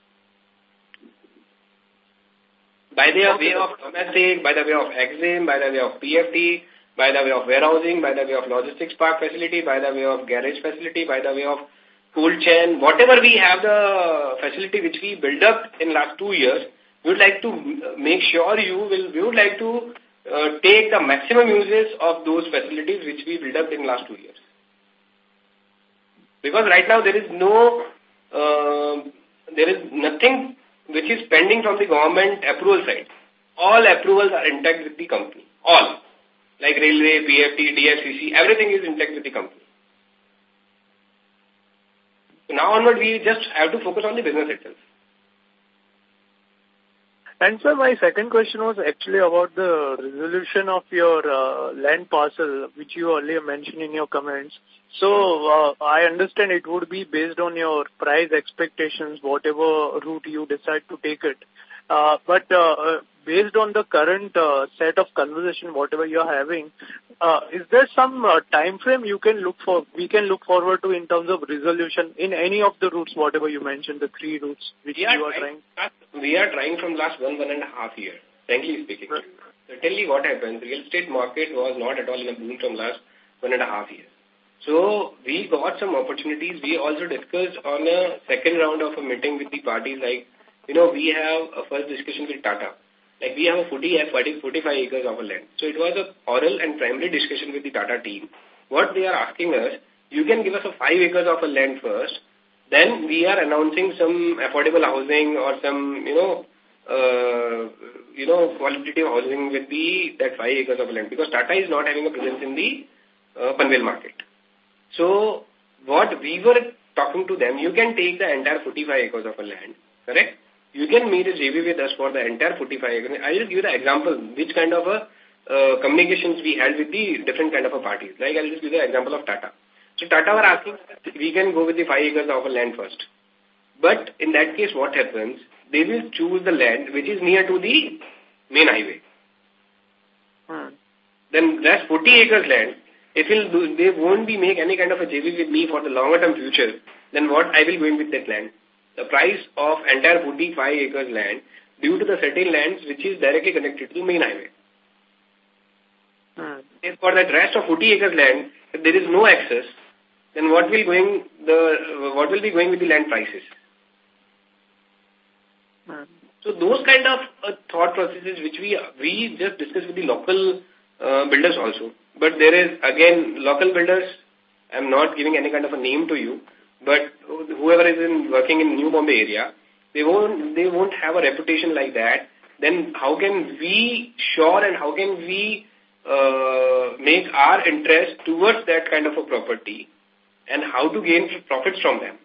By the way of domestic, by the way of EXIM, by the way of PFT, by the way of warehousing, by the way of logistics park facility, by the way of garage facility, by the way of cold chain, whatever we have the facility which we built up in last 2 years, we would like to make sure we would like to take the maximum uses of those facilities which we built up in last 2 years. Because right now there is nothing which is pending from the government approval side. All approvals are intact with the company. All. Like railway, PFT, DFCC, everything is intact with the company. So now onward, we just have to focus on the business itself. And sir, my second question was actually about the resolution of your land parcel, which you earlier mentioned in your comments. So I understand it would be based on your price expectations, whatever route you decide to take it. But based on the current set of conversation, whatever you are having, is there some time frame we can look forward to in terms of resolution in any of the routes, whatever you mentioned, the 3 routes which you are trying? We are trying from last 1.5 years, frankly speaking. Right. Certainly what happened, real estate market was not at all in a boom from last 1.5 years. So we got some opportunities. We also discussed on a second round of a meeting with the parties like, we have a first discussion with Tata. Like we have a 45 acres of a land. So it was a oral and primary discussion with the Tata team. What they are asking us, you can give us a 5 acres of a land first. Then we are announcing some affordable housing or some, qualitative housing with that 5 acres of land. Because Tata is not having a presence in the Panvel market. So what we were talking to them, you can take the entire 45 acres of a land, correct? You can meet a JV with us for the entire 45 acres. I will give you the example, which kind of communications we had with the different kind of parties. Like I'll just give you the example of Tata. So Tata were asking, we can go with the 5 acres of a land first. But in that case, what happens? They will choose the land which is near to the main highway. Then that's 40 acres land. They won't be make any kind of a JV with me for the longer term future, then what I will go in with that land? The price of entire 45 acres land due to the certain lands which is directly connected to the main highway. If for that rest of 40 acres land, if there is no access, then what will be going with the land prices? So those kind of thought processes which we just discussed with the local builders also. But there is, again, local builders, I'm not giving any kind of a name to you, but whoever is working in New Bombay area, they won't have a reputation like that, then how can we sure and how can we make our interest towards that kind of a property and how to gain profits from them?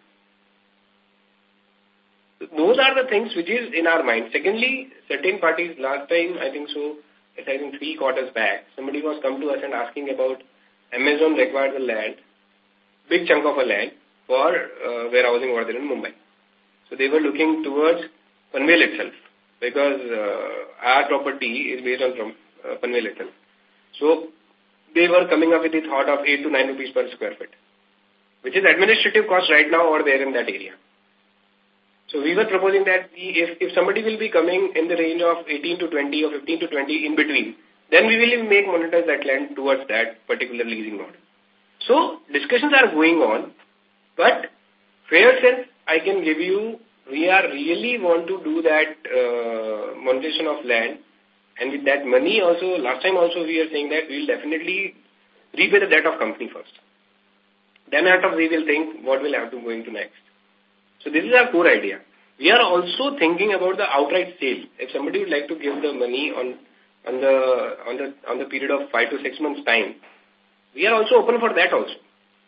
Those are the things which is in our mind. Secondly, certain parties, last time, I think 3 quarters back, somebody was come to us and asking about Amazon required the land, big chunk of a land for warehousing over there in Mumbai. So they were looking towards Panvel itself because our property is based on Panvel itself. So they were coming up with the thought of 8 to 9 rupees per square foot, which is administrative cost right now over there in that area. So we were proposing that if somebody will be coming in the range of 18 to 20 or 15 to 20 in between, then we will make monetize that land towards that particular leasing model. So discussions are going on, but fair sense I can give you, we are really want to do that monetization of land, and with that money also, last time also we are saying that we will definitely repay the debt of company first. Then after we will think what will have to go into next. So this is our core idea. We are also thinking about the outright sale. If somebody would like to give the money on the period of 5 to 6 months time, we are also open for that also.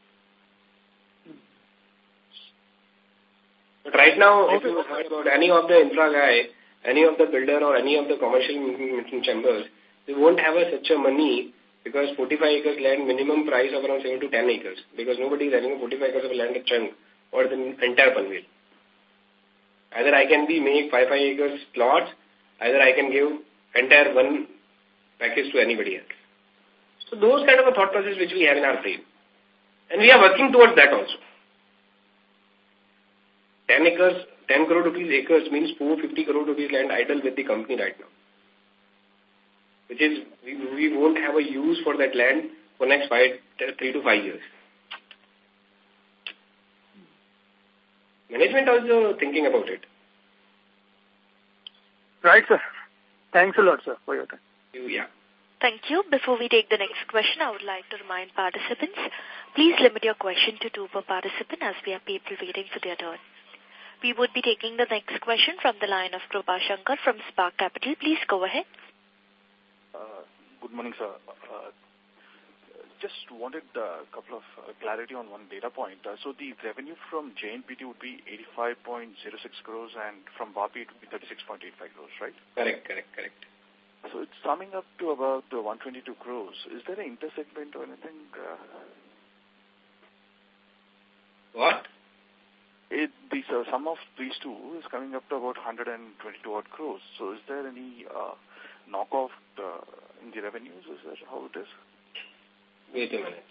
But right now, if you heard about any of the infra guy, any of the builder or any of the commercial chambers, they won't have such a money because 45 acres land minimum price of around 7 to 10 acres because nobody is having a 45 acres of land at chunk or the entire Panvel. Either I can make 5 acres plots, either I can give entire one package to anybody else. So those kind of a thought process which we have in our brain. And we are working towards that also. 10 acres, 10 crore rupees acres means 450 crore rupees land idle with the company right now. Which is, we won't have a use for that land for next 3 to 5 years. Management also thinking about it. Right, sir. Thanks a lot, sir, for your time. Yeah. Thank you. Before we take the next question, I would like to remind participants, please limit your question to 2 per participant as we have people waiting for their turn. We would be taking the next question from the line of Krupa Shankar from Spark Capital. Please go ahead. Good morning, sir. Just wanted a couple of clarity on one data point. So the revenue from JNPT would be 85.06 crores and from Vapi it would be 36.85 crores, right? Correct. So it's summing up to about 122 crores. Is there an intersegment or anything? What? The sum of these two is coming up to about 122 odd crores. So is there any knockoff in the revenues? Is that how it is? Wait a minute.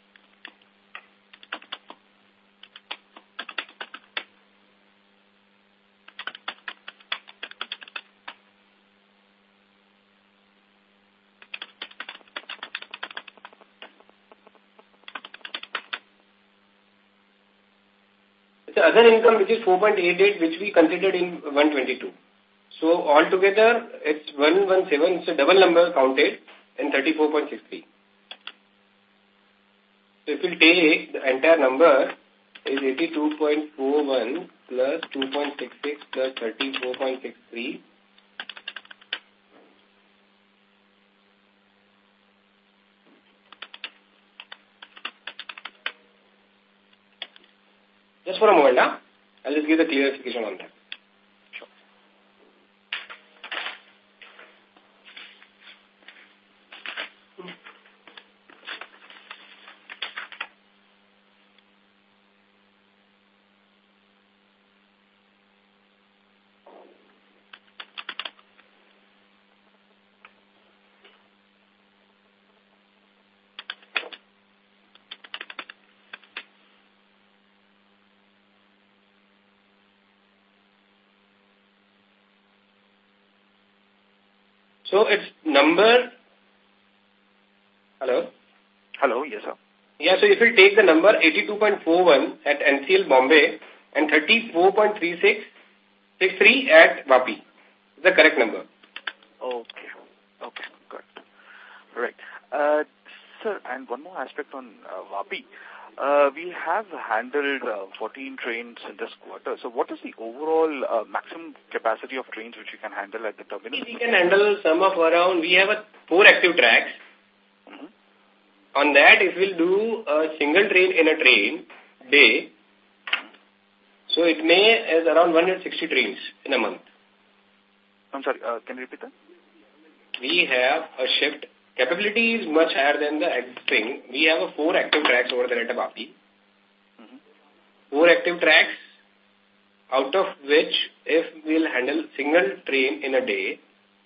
It's the other income which is 4.88 which we considered in 122. So altogether it's 117, it's a double number counted in 34.63. So if you take the entire number is 82.41 plus 2.66 plus 34.63. Just for a moment, I'll just give the clarification on that. So it's number, hello? Hello, yes sir. Yeah, so if you take the number 82.41 at NCL Bombay and 34.3663 at Vapi, the correct number. Okay, got it. Right. Sir, And one more aspect on Vapi. We have handled 14 trains in this quarter. So what is the overall maximum capacity of trains which we can handle at the terminal? We can handle some of around, we have 4 active tracks. Mm-hmm. On that, if we'll do a single train in a train day, so it may is around 160 trains in a month. I'm sorry, can you repeat that? We have a shift. Capability is much higher than the thing. We have 4 active tracks over there at Vapi. Mm-hmm. 4 active tracks, out of which if we'll handle single train in a day,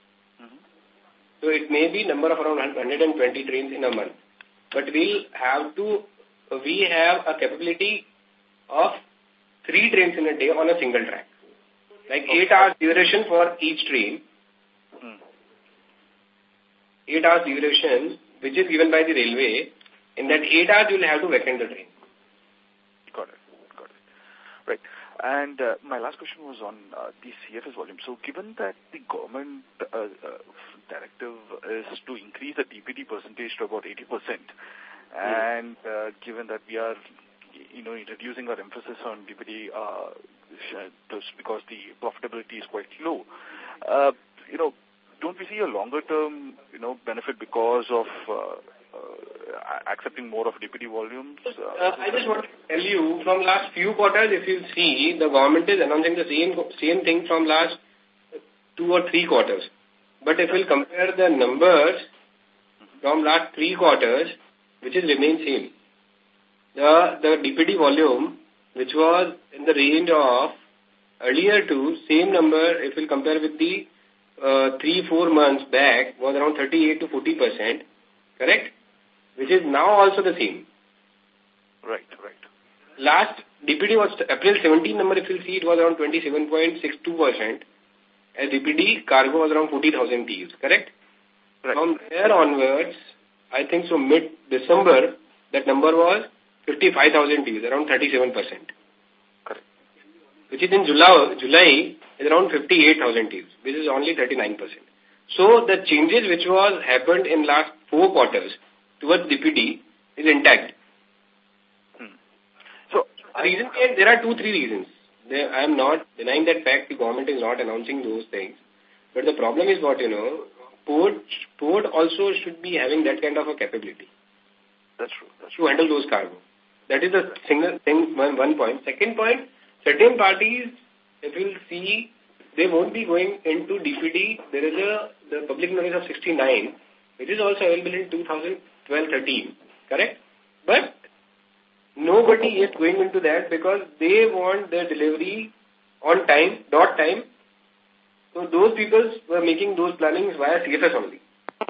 so it may be number of around 120 trains in a month. But we have a capability of 3 trains in a day on a single track. Like 8 hours duration for each train. 8 hours duration, which is given by the railway. In that 8 hours, you will have to vacate the train. Got it. Right. And my last question was on the CFS volume. So given that the government directive is to increase the DPD percentage to about 80%, and given that we are, reducing our emphasis on DPD because the profitability is quite low, don't we see a longer-term, benefit because of accepting more of DPD volumes? I just want to tell you, from last few quarters, if you see, the government is announcing the same thing from last 2 or 3 quarters. But if we'll compare the numbers from last 3 quarters, which is remain same, the DPD volume, which was in the range of earlier to same number, if we'll compare with the 3-4 months back, was around 38 to 40%, correct? Which is now also the same. Right. Last DPD was April 17 number, if you see, it was around 27.62%. As DPD, cargo was around 40,000 TEUs, correct? Right. From there onwards, I think so mid-December, that number was 55,000 TEUs, around 37%. Correct. Which is in July is around 58,000 TEUs, which is only 39%. So the changes which was happened in last 4 quarters towards DPD is intact. So, there are 2-3 reasons. I am not denying that fact. The government is not announcing those things. But the problem is what, port also should be having that kind of a capability. That's true. To handle those cargo. That is the single thing, one point. Second point, certain parties, if you will see, they won't be going into DPD. There is the public notice of 69, which is also available in 2012-13, correct? But nobody is going into that because they want their delivery on time, dot time. So those people were making those plannings via CFS only.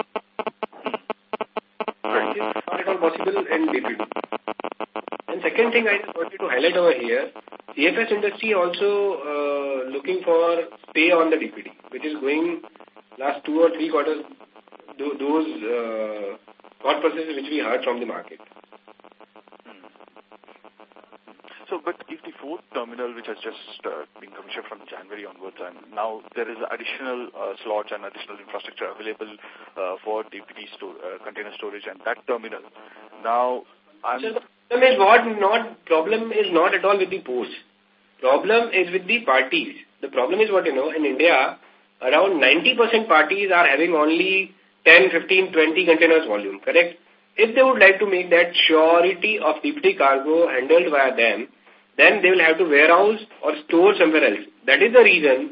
It is not at all possible in DPD. And second thing I just wanted to highlight over here, CFS industry also looking for pay on the DPD, which is going last 2 or 3 quarters, those thought processes which we heard from the market. So, but if the 4th terminal, which has just been commissioned from January onwards, and now there is additional slots and additional infrastructure available for DPD container storage and that terminal. Now, problem is not at all with the ports. Problem is with the parties. The problem is what, in India, around 90% parties are having only 10, 15, 20 containers volume, correct? If they would like to make that surety of DPD cargo handled by them, then they will have to warehouse or store somewhere else. That is the reason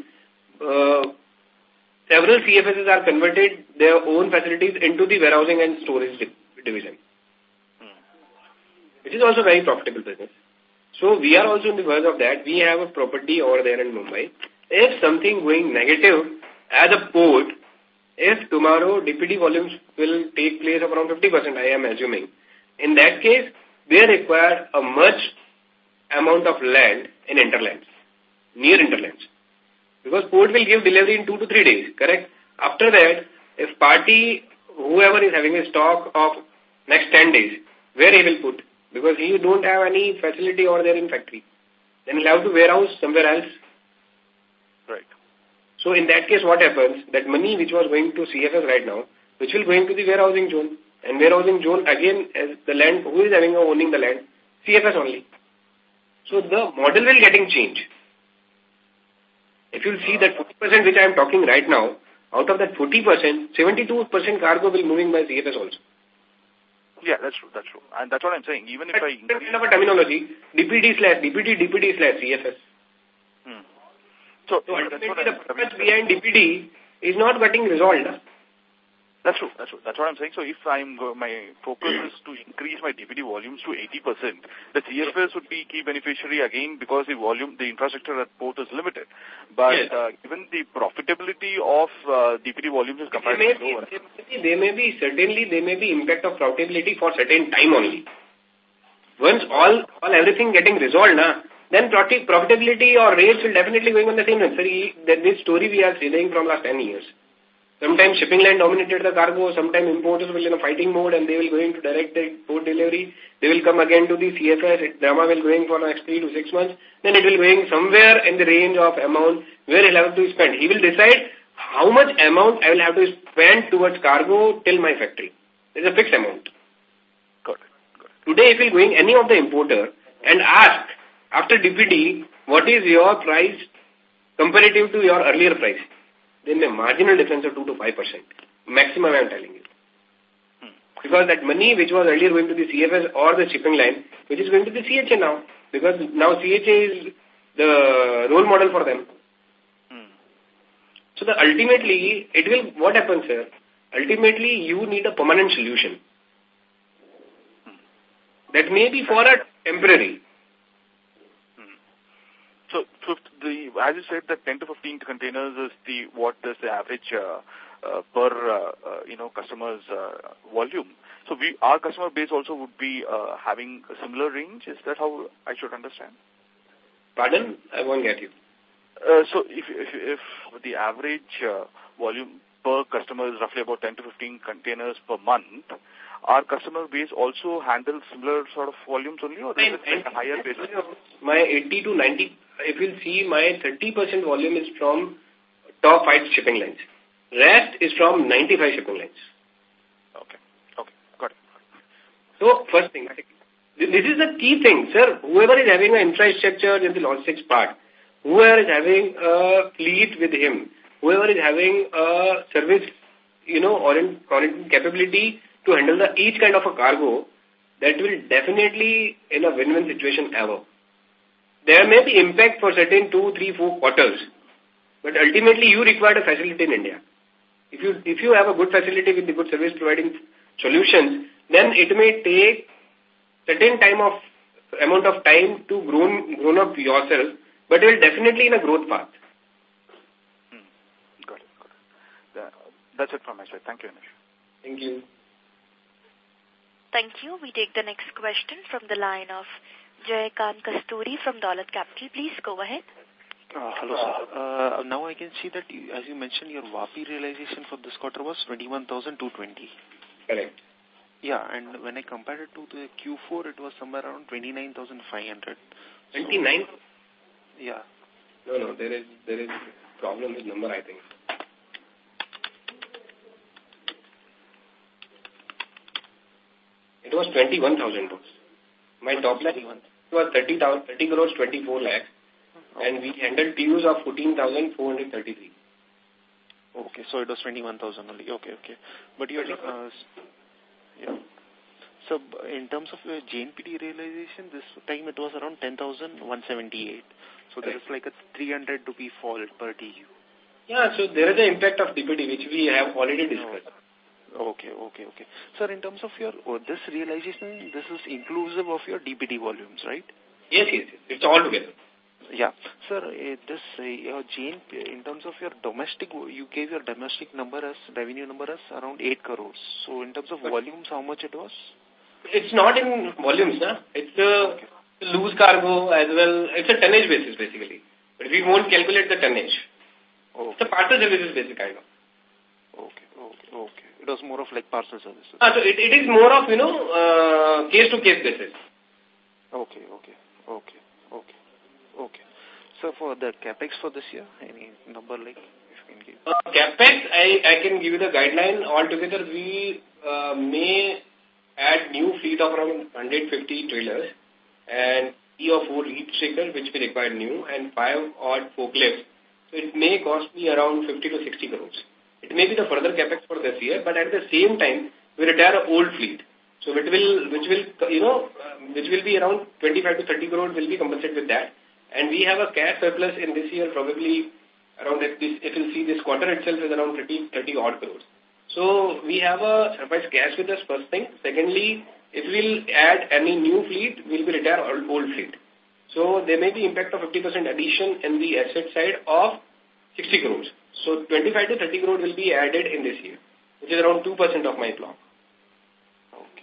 several CFSs are converted their own facilities into the warehousing and storage division, which is also very profitable business. So we are also in the verge of that. We have a property over there in Mumbai. If something going negative as a port, if tomorrow DPD volumes will take place of around 50%, I am assuming, in that case, they require a much amount of land in hinterlands, near hinterlands. Because port will give delivery in 2 to 3 days, correct? After that, if party, whoever is having a stock of next 10 days, where he will put? Because he don't have any facility over there in factory. Then he'll have to warehouse somewhere else. Right. So in that case, what happens? That money which was going to CFS right now, which will go into the warehousing zone. And warehousing zone, again, as the land, who is owning the land? CFS only. So the model will getting changed. If you see that 40% which I am talking right now, out of that 40%, 72% cargo will moving by CFS also. Yeah, that's true. And that's what I'm saying. Even if I increase... kind of a terminology, DPD / CFS. So ultimately the purpose behind DPD is not getting resolved. That's true. That's what I'm saying. So if my focus is to increase my DPD volumes to 80%, the CFS would be key beneficiary again because the infrastructure at port is limited. But given the profitability of DPD volumes is comparatively lower. There may be impact of profitability for certain time only. Once everything getting resolved, then profitability or rates will definitely going on the same line. This story we are saying from last 10 years. Sometimes shipping line dominated the cargo, sometimes importers will in a fighting mode and they will going to direct the port delivery. They will come again to the CFS, drama will going for the next 3 to 6 months. Then it will going somewhere in the range of amount where he'll have to spend. He will decide how much amount I will have to spend towards cargo till my factory. There is a fixed amount. Got it. Today if you're going any of the importer and ask after DPD, what is your price comparative to your earlier price? Then a marginal difference of 2 to 5%. Maximum I am telling you. Because that money which was earlier going to the CFS or the shipping line, which is going to the CHA now. Because now CHA is the role model for them. So ultimately, what happens here? Ultimately, you need a permanent solution. That may be for a temporary. So, as you said, that 10 to 15 containers is the average per customer's volume. So our customer base also would be having a similar range. Is that how I should understand? Pardon? I won't get you. So if the average volume per customer is roughly about 10 to 15 containers per month, our customer base also handles similar sort of volumes only, or is it like a higher basis? My 80 to 90, if you'll see, my 30% volume is from top 5 shipping lines. Rest is from 95 shipping lines. Okay, got it. So, first thing, this is the key thing, sir. Whoever is having an infrastructure in the logistics part, whoever is having a fleet with him, whoever is having a service, oriented capability to handle each kind of a cargo, that will definitely in a win-win situation ever. There may be impact for certain 2, 3, 4 quarters, but ultimately you require a facility in India. If you have a good facility with the good service providing solutions, then it may take certain amount of time to grown up yourself, but it will definitely in a growth path. Got it. That's it from my side. Thank you, Anish. Thank you. Thank you. We take the next question from the line of Jaykant Kasturi from Dolat Capital. Please go ahead. Hello, sir. Now I can see that, as you mentioned, your WAPI realization for this quarter was 21,220. Correct. Yeah, and when I compared it to the Q4, it was somewhere around 29,500. 29? Yeah. No, there is problem with number, I think. It was 21,000 books. My top line was 30 crores, 24 lakhs. And we handled PUs of 14,433. Okay, so it was 21,000 only. Okay. But your, yeah. So in terms of your JNPT realization, this time it was around 10,178. So there is like a 300 rupee fall per TU. Yeah, so there is an impact of DPD, which we have already discussed. Okay. Sir, in terms of your this realization, this is inclusive of your DPD volumes, right? Yes. It's all together. Yeah. Sir, this your JNP, in terms of your domestic, you gave your domestic number as revenue number as around 8 crores. So in terms of volumes, how much it was? It's not in volumes, na? It's loose cargo as well. It's a tonnage basis, basically. But we won't calculate the tonnage. Okay. It's a parcel services, basically, kind of. Okay. It was more of like parcel services. So it is more of, case-to-case basis. Okay. So for the capex for this year, any number like if you can give? Capex, I can give you the guideline. Altogether, we may add new fleet of around 150 trailers and 3 or 4 heat shakers which we require new and 5 odd forklifts. So it may cost me around 50 to 60 crores. It may be the further capex for this year, but at the same time, we retire an old fleet. So which will be around 25 to 30 crores will be compensated with that. And we have a cash surplus in this year probably around, if you see this quarter itself is around 30 odd crores. So we have a surplus cash with us, first thing. Secondly, if we'll add any new fleet, we'll be retire old fleet. So there may be impact of 50% addition in the asset side of 60 crores. So 25 to 30 crores will be added in this year, which is around 2% of my block. Okay.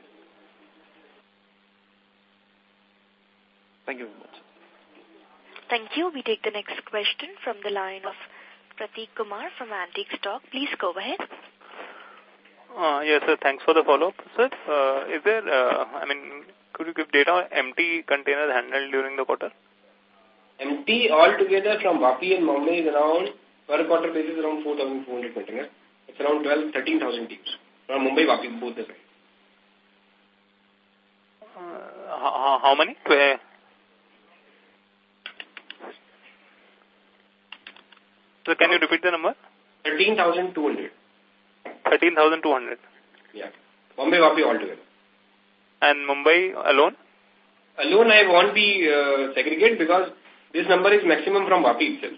Thank you very much. Thank you. We take the next question from the line of Prateek Kumar from Antique Stock. Please go ahead. Yes, sir. Thanks for the follow-up. Sir, is there, could you give data on empty containers handled during the quarter? Empty altogether from Vapi and Mumbai is around, per quarter basis, around 4,400 containers. It's around 13,000 teams. From Mumbai, Vapi, both the sides. How many? So can you repeat the number? 13,200. 13,200. Yeah. Mumbai, Vapi altogether. And Mumbai alone? Alone I won't be segregate because this number is maximum from Vapi itself.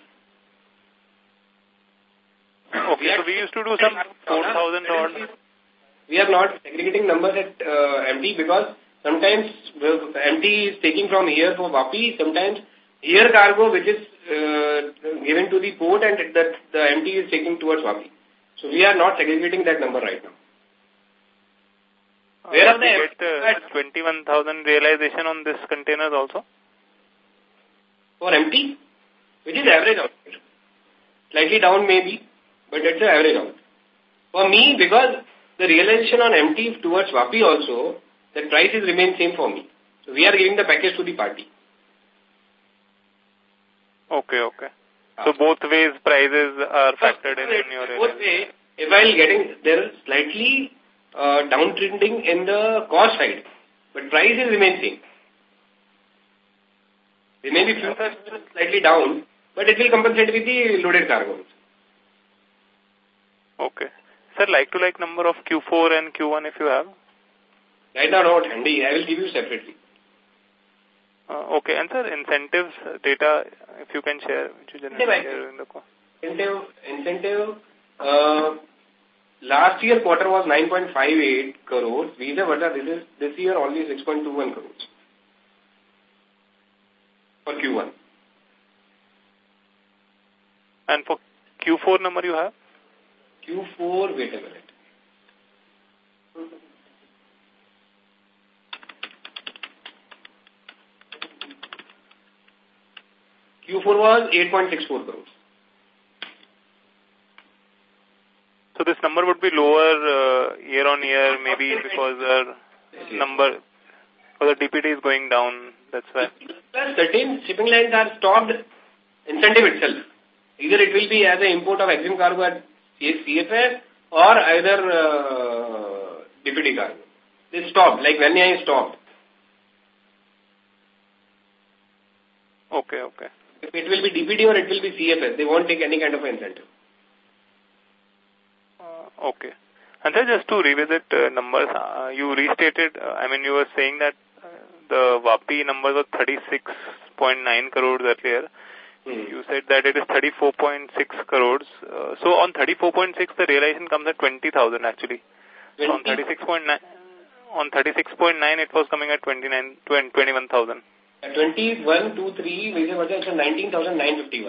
Okay, so we used to do some 4,000 odd. We are not segregating numbers at empty because sometimes empty is taking from here for Vapi, sometimes here cargo which is given to the port and the empty is taking towards Vapi. So we are not segregating that number right now. Where are they get 21,000 realization on this containers also? For empty, which is average out. Slightly down maybe, but that's the average out. For me, because the realization on empty towards Vapi also, the prices remain same for me. So we are giving the package to the party. Okay, okay. So both ways prices are factored in your area. Both way, if while getting, there is slightly downtrending in the cost side, but prices remain same. There may be few slightly down, but it will compensate with the loaded cargo. Okay. Sir, like-to-like number of Q4 and Q1 if you have? Right now not handy. I will give you separately. Okay. And sir, incentives data, if you can share, which you generally share in the call. Incentive, last year quarter was 9.58 crores. This year only 6.21 crores. For Q1. And for Q4 number you have? Q4, wait a minute. Q4 was 8.64 crores. So this number would be lower year on year, maybe because the number, or the DPD is going down, that's why. Certain shipping lines are stopped incentive itself. Either it will be as an import of EXIM cargo at CFS or either DPD cargo. They stopped, like Vanya is stopped. Okay, okay. It will be DPD or it will be CFS. They won't take any kind of incentive. Okay. And then just to revisit numbers, you restated, you were saying that the Vapi numbers were 36.9 crores earlier. You said that it is 34.6 crores. So on 34.6, the realization comes at 20,000 actually. So on 36.9, it was coming at 21,000. At 2123, we say 19,951.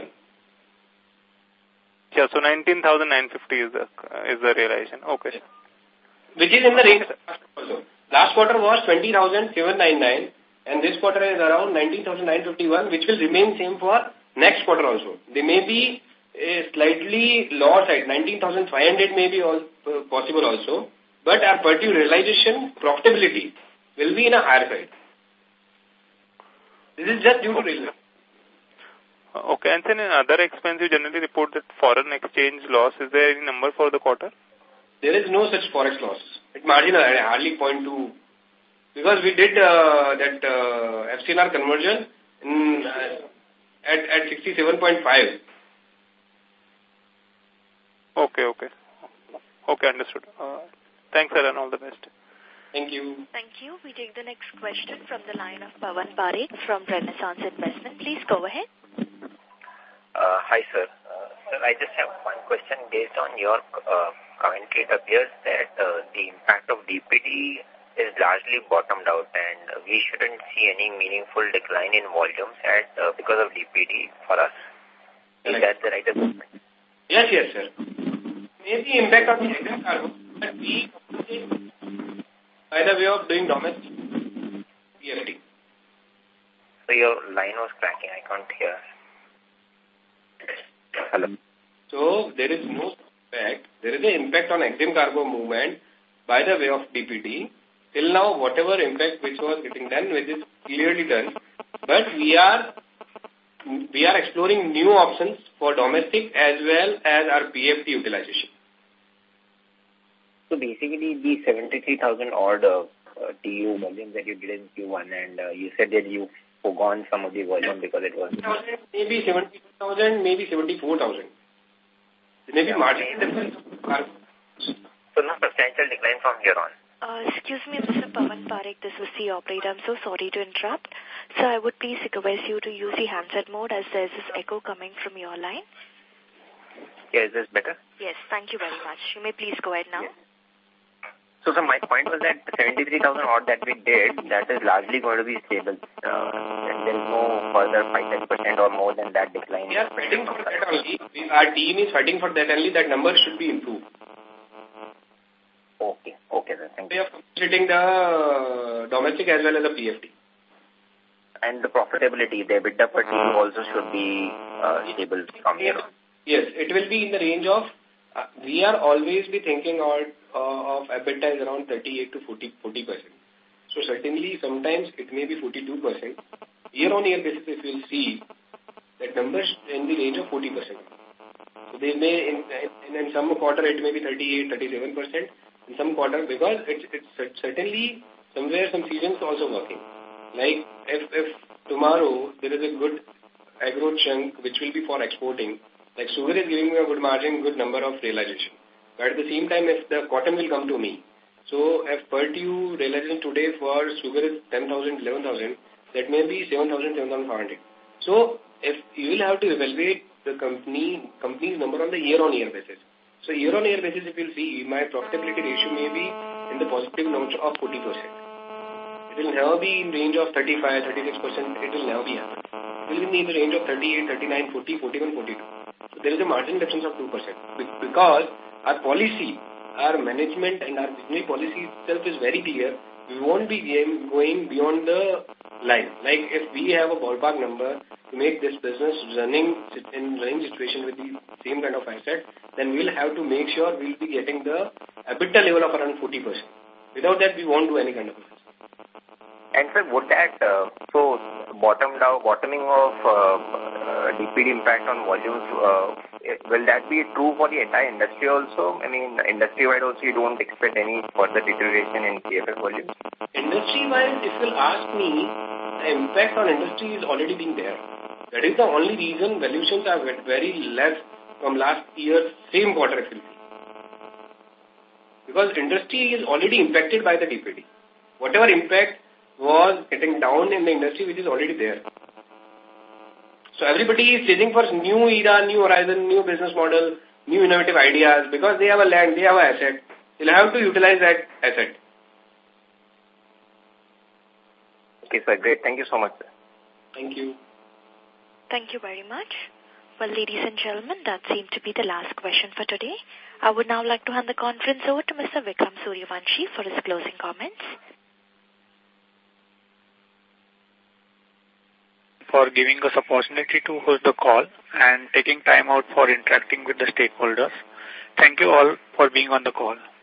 Yeah, so 19,950 is the realization. Okay. Which is in the range also. Last quarter was 20,799 and this quarter is around 19,951, which will remain same for next quarter also. They may be a slightly lower side, 19,500 may be possible also, but our per due realization profitability will be in a higher side. This is just due to reason. Okay, and then in other expense, you generally report that foreign exchange loss. Is there any number for the quarter? There is no such forex loss. It's marginal, hardly 0.2. Because we did that FCNR conversion in, at 67.5. Okay. Okay, understood. Thanks, sir, and all the best. Thank you. Thank you. We take the next question from the line of Pawan Parekh from Renaissance Investment. Please go ahead. Hi, sir. Sir, I just have one question. Based on your commentary, it appears that the impact of DPD is largely bottomed out and we shouldn't see any meaningful decline in volumes because of DPD for us. Is that the right assessment? Yes, sir. Maybe impact on the exim cargo, but we by the way of doing domestic PFD. So your line was cracking. I can't hear. Hello. So there is no impact. There is an impact on exim cargo movement by the way of DPD. Till now, whatever impact which was getting done, which is clearly done, but we are exploring new options for domestic as well as our PFD utilization. So basically, the 73,000 odd TU volume that you did in Q1, and you said that you forgone some of the volume because it was... Maybe 70,000, maybe 74,000. Maybe marginal difference. So no substantial decline from here on. Excuse me, Mr. Pawan Parekh, this is the operator. I'm so sorry to interrupt. So I would please request you to use the handset mode as there's this echo coming from your line. Yeah, is this better? Yes, thank you very much. You may please go ahead now. Yeah. So my point was that 73,000 odd that we did, that is largely going to be stable. And there is no further 5-10% or more than that decline. We are fighting for that only. Our team is fighting for that only. That number should be improved. Okay, sir. Thank you. We are concentrating the domestic as well as the PFD. And the profitability, the EBITDA per TU also should be stable from here on. Yes, it will be in the range of, we are always be thinking of EBITDA is around 38 to 40%. So certainly sometimes it may be 42%. Year-on-year basis, if you will see, that numbers in the range of 40%. So they may, in some quarter it may be 38, 37%. In some quarter, because it's certainly somewhere some seasons also working. Like if tomorrow there is a good agro chunk which will be for exporting, like sugar is giving me a good margin, good number of realization. But at the same time, if the cotton will come to me, so if per TU realization today for sugar is 10,000, 11,000, that may be 7,000, 7,500. So if you will have to evaluate the company's number on the year-on-year basis. So year-on-year basis, if you will see, my profitability ratio may be in the positive number of 40%. It will never be in range of 35, 36%. It will never be happen. It will be in the range of 38, 39, 40, 41, 42. So there is a margin difference of 2%. Because our policy, our management and our business policy itself is very clear. We won't be going beyond the line. Like if we have a ballpark number to make this business running situation with the same kind of asset, then we'll have to make sure we'll be getting the EBITDA level of around 40%. Without that, we won't do any kind of business. And sir, would that, bottoming of DPD impact on volumes, will that be true for the entire industry also? I mean, industry-wide also you don't expect any further deterioration in PFS volumes? Industry-wide, if you'll ask me, the impact on industry is already being there. That is the only reason valuations are very less from last year's same quarter, if you see. Because industry is already impacted by the DPD. Whatever impact was getting down in the industry, which is already there. So everybody is chasing for new era, new horizon, new business model, new innovative ideas, because they have a land, they have an asset. They'll have to utilize that asset. Okay, sir. Great. Thank you so much, sir. Thank you. Thank you very much. Well, ladies and gentlemen, that seemed to be the last question for today. I would now like to hand the conference over to Mr. Vikram Suryavanshi for his closing comments. For giving us opportunity to host the call and taking time out for interacting with the stakeholders. Thank you all for being on the call.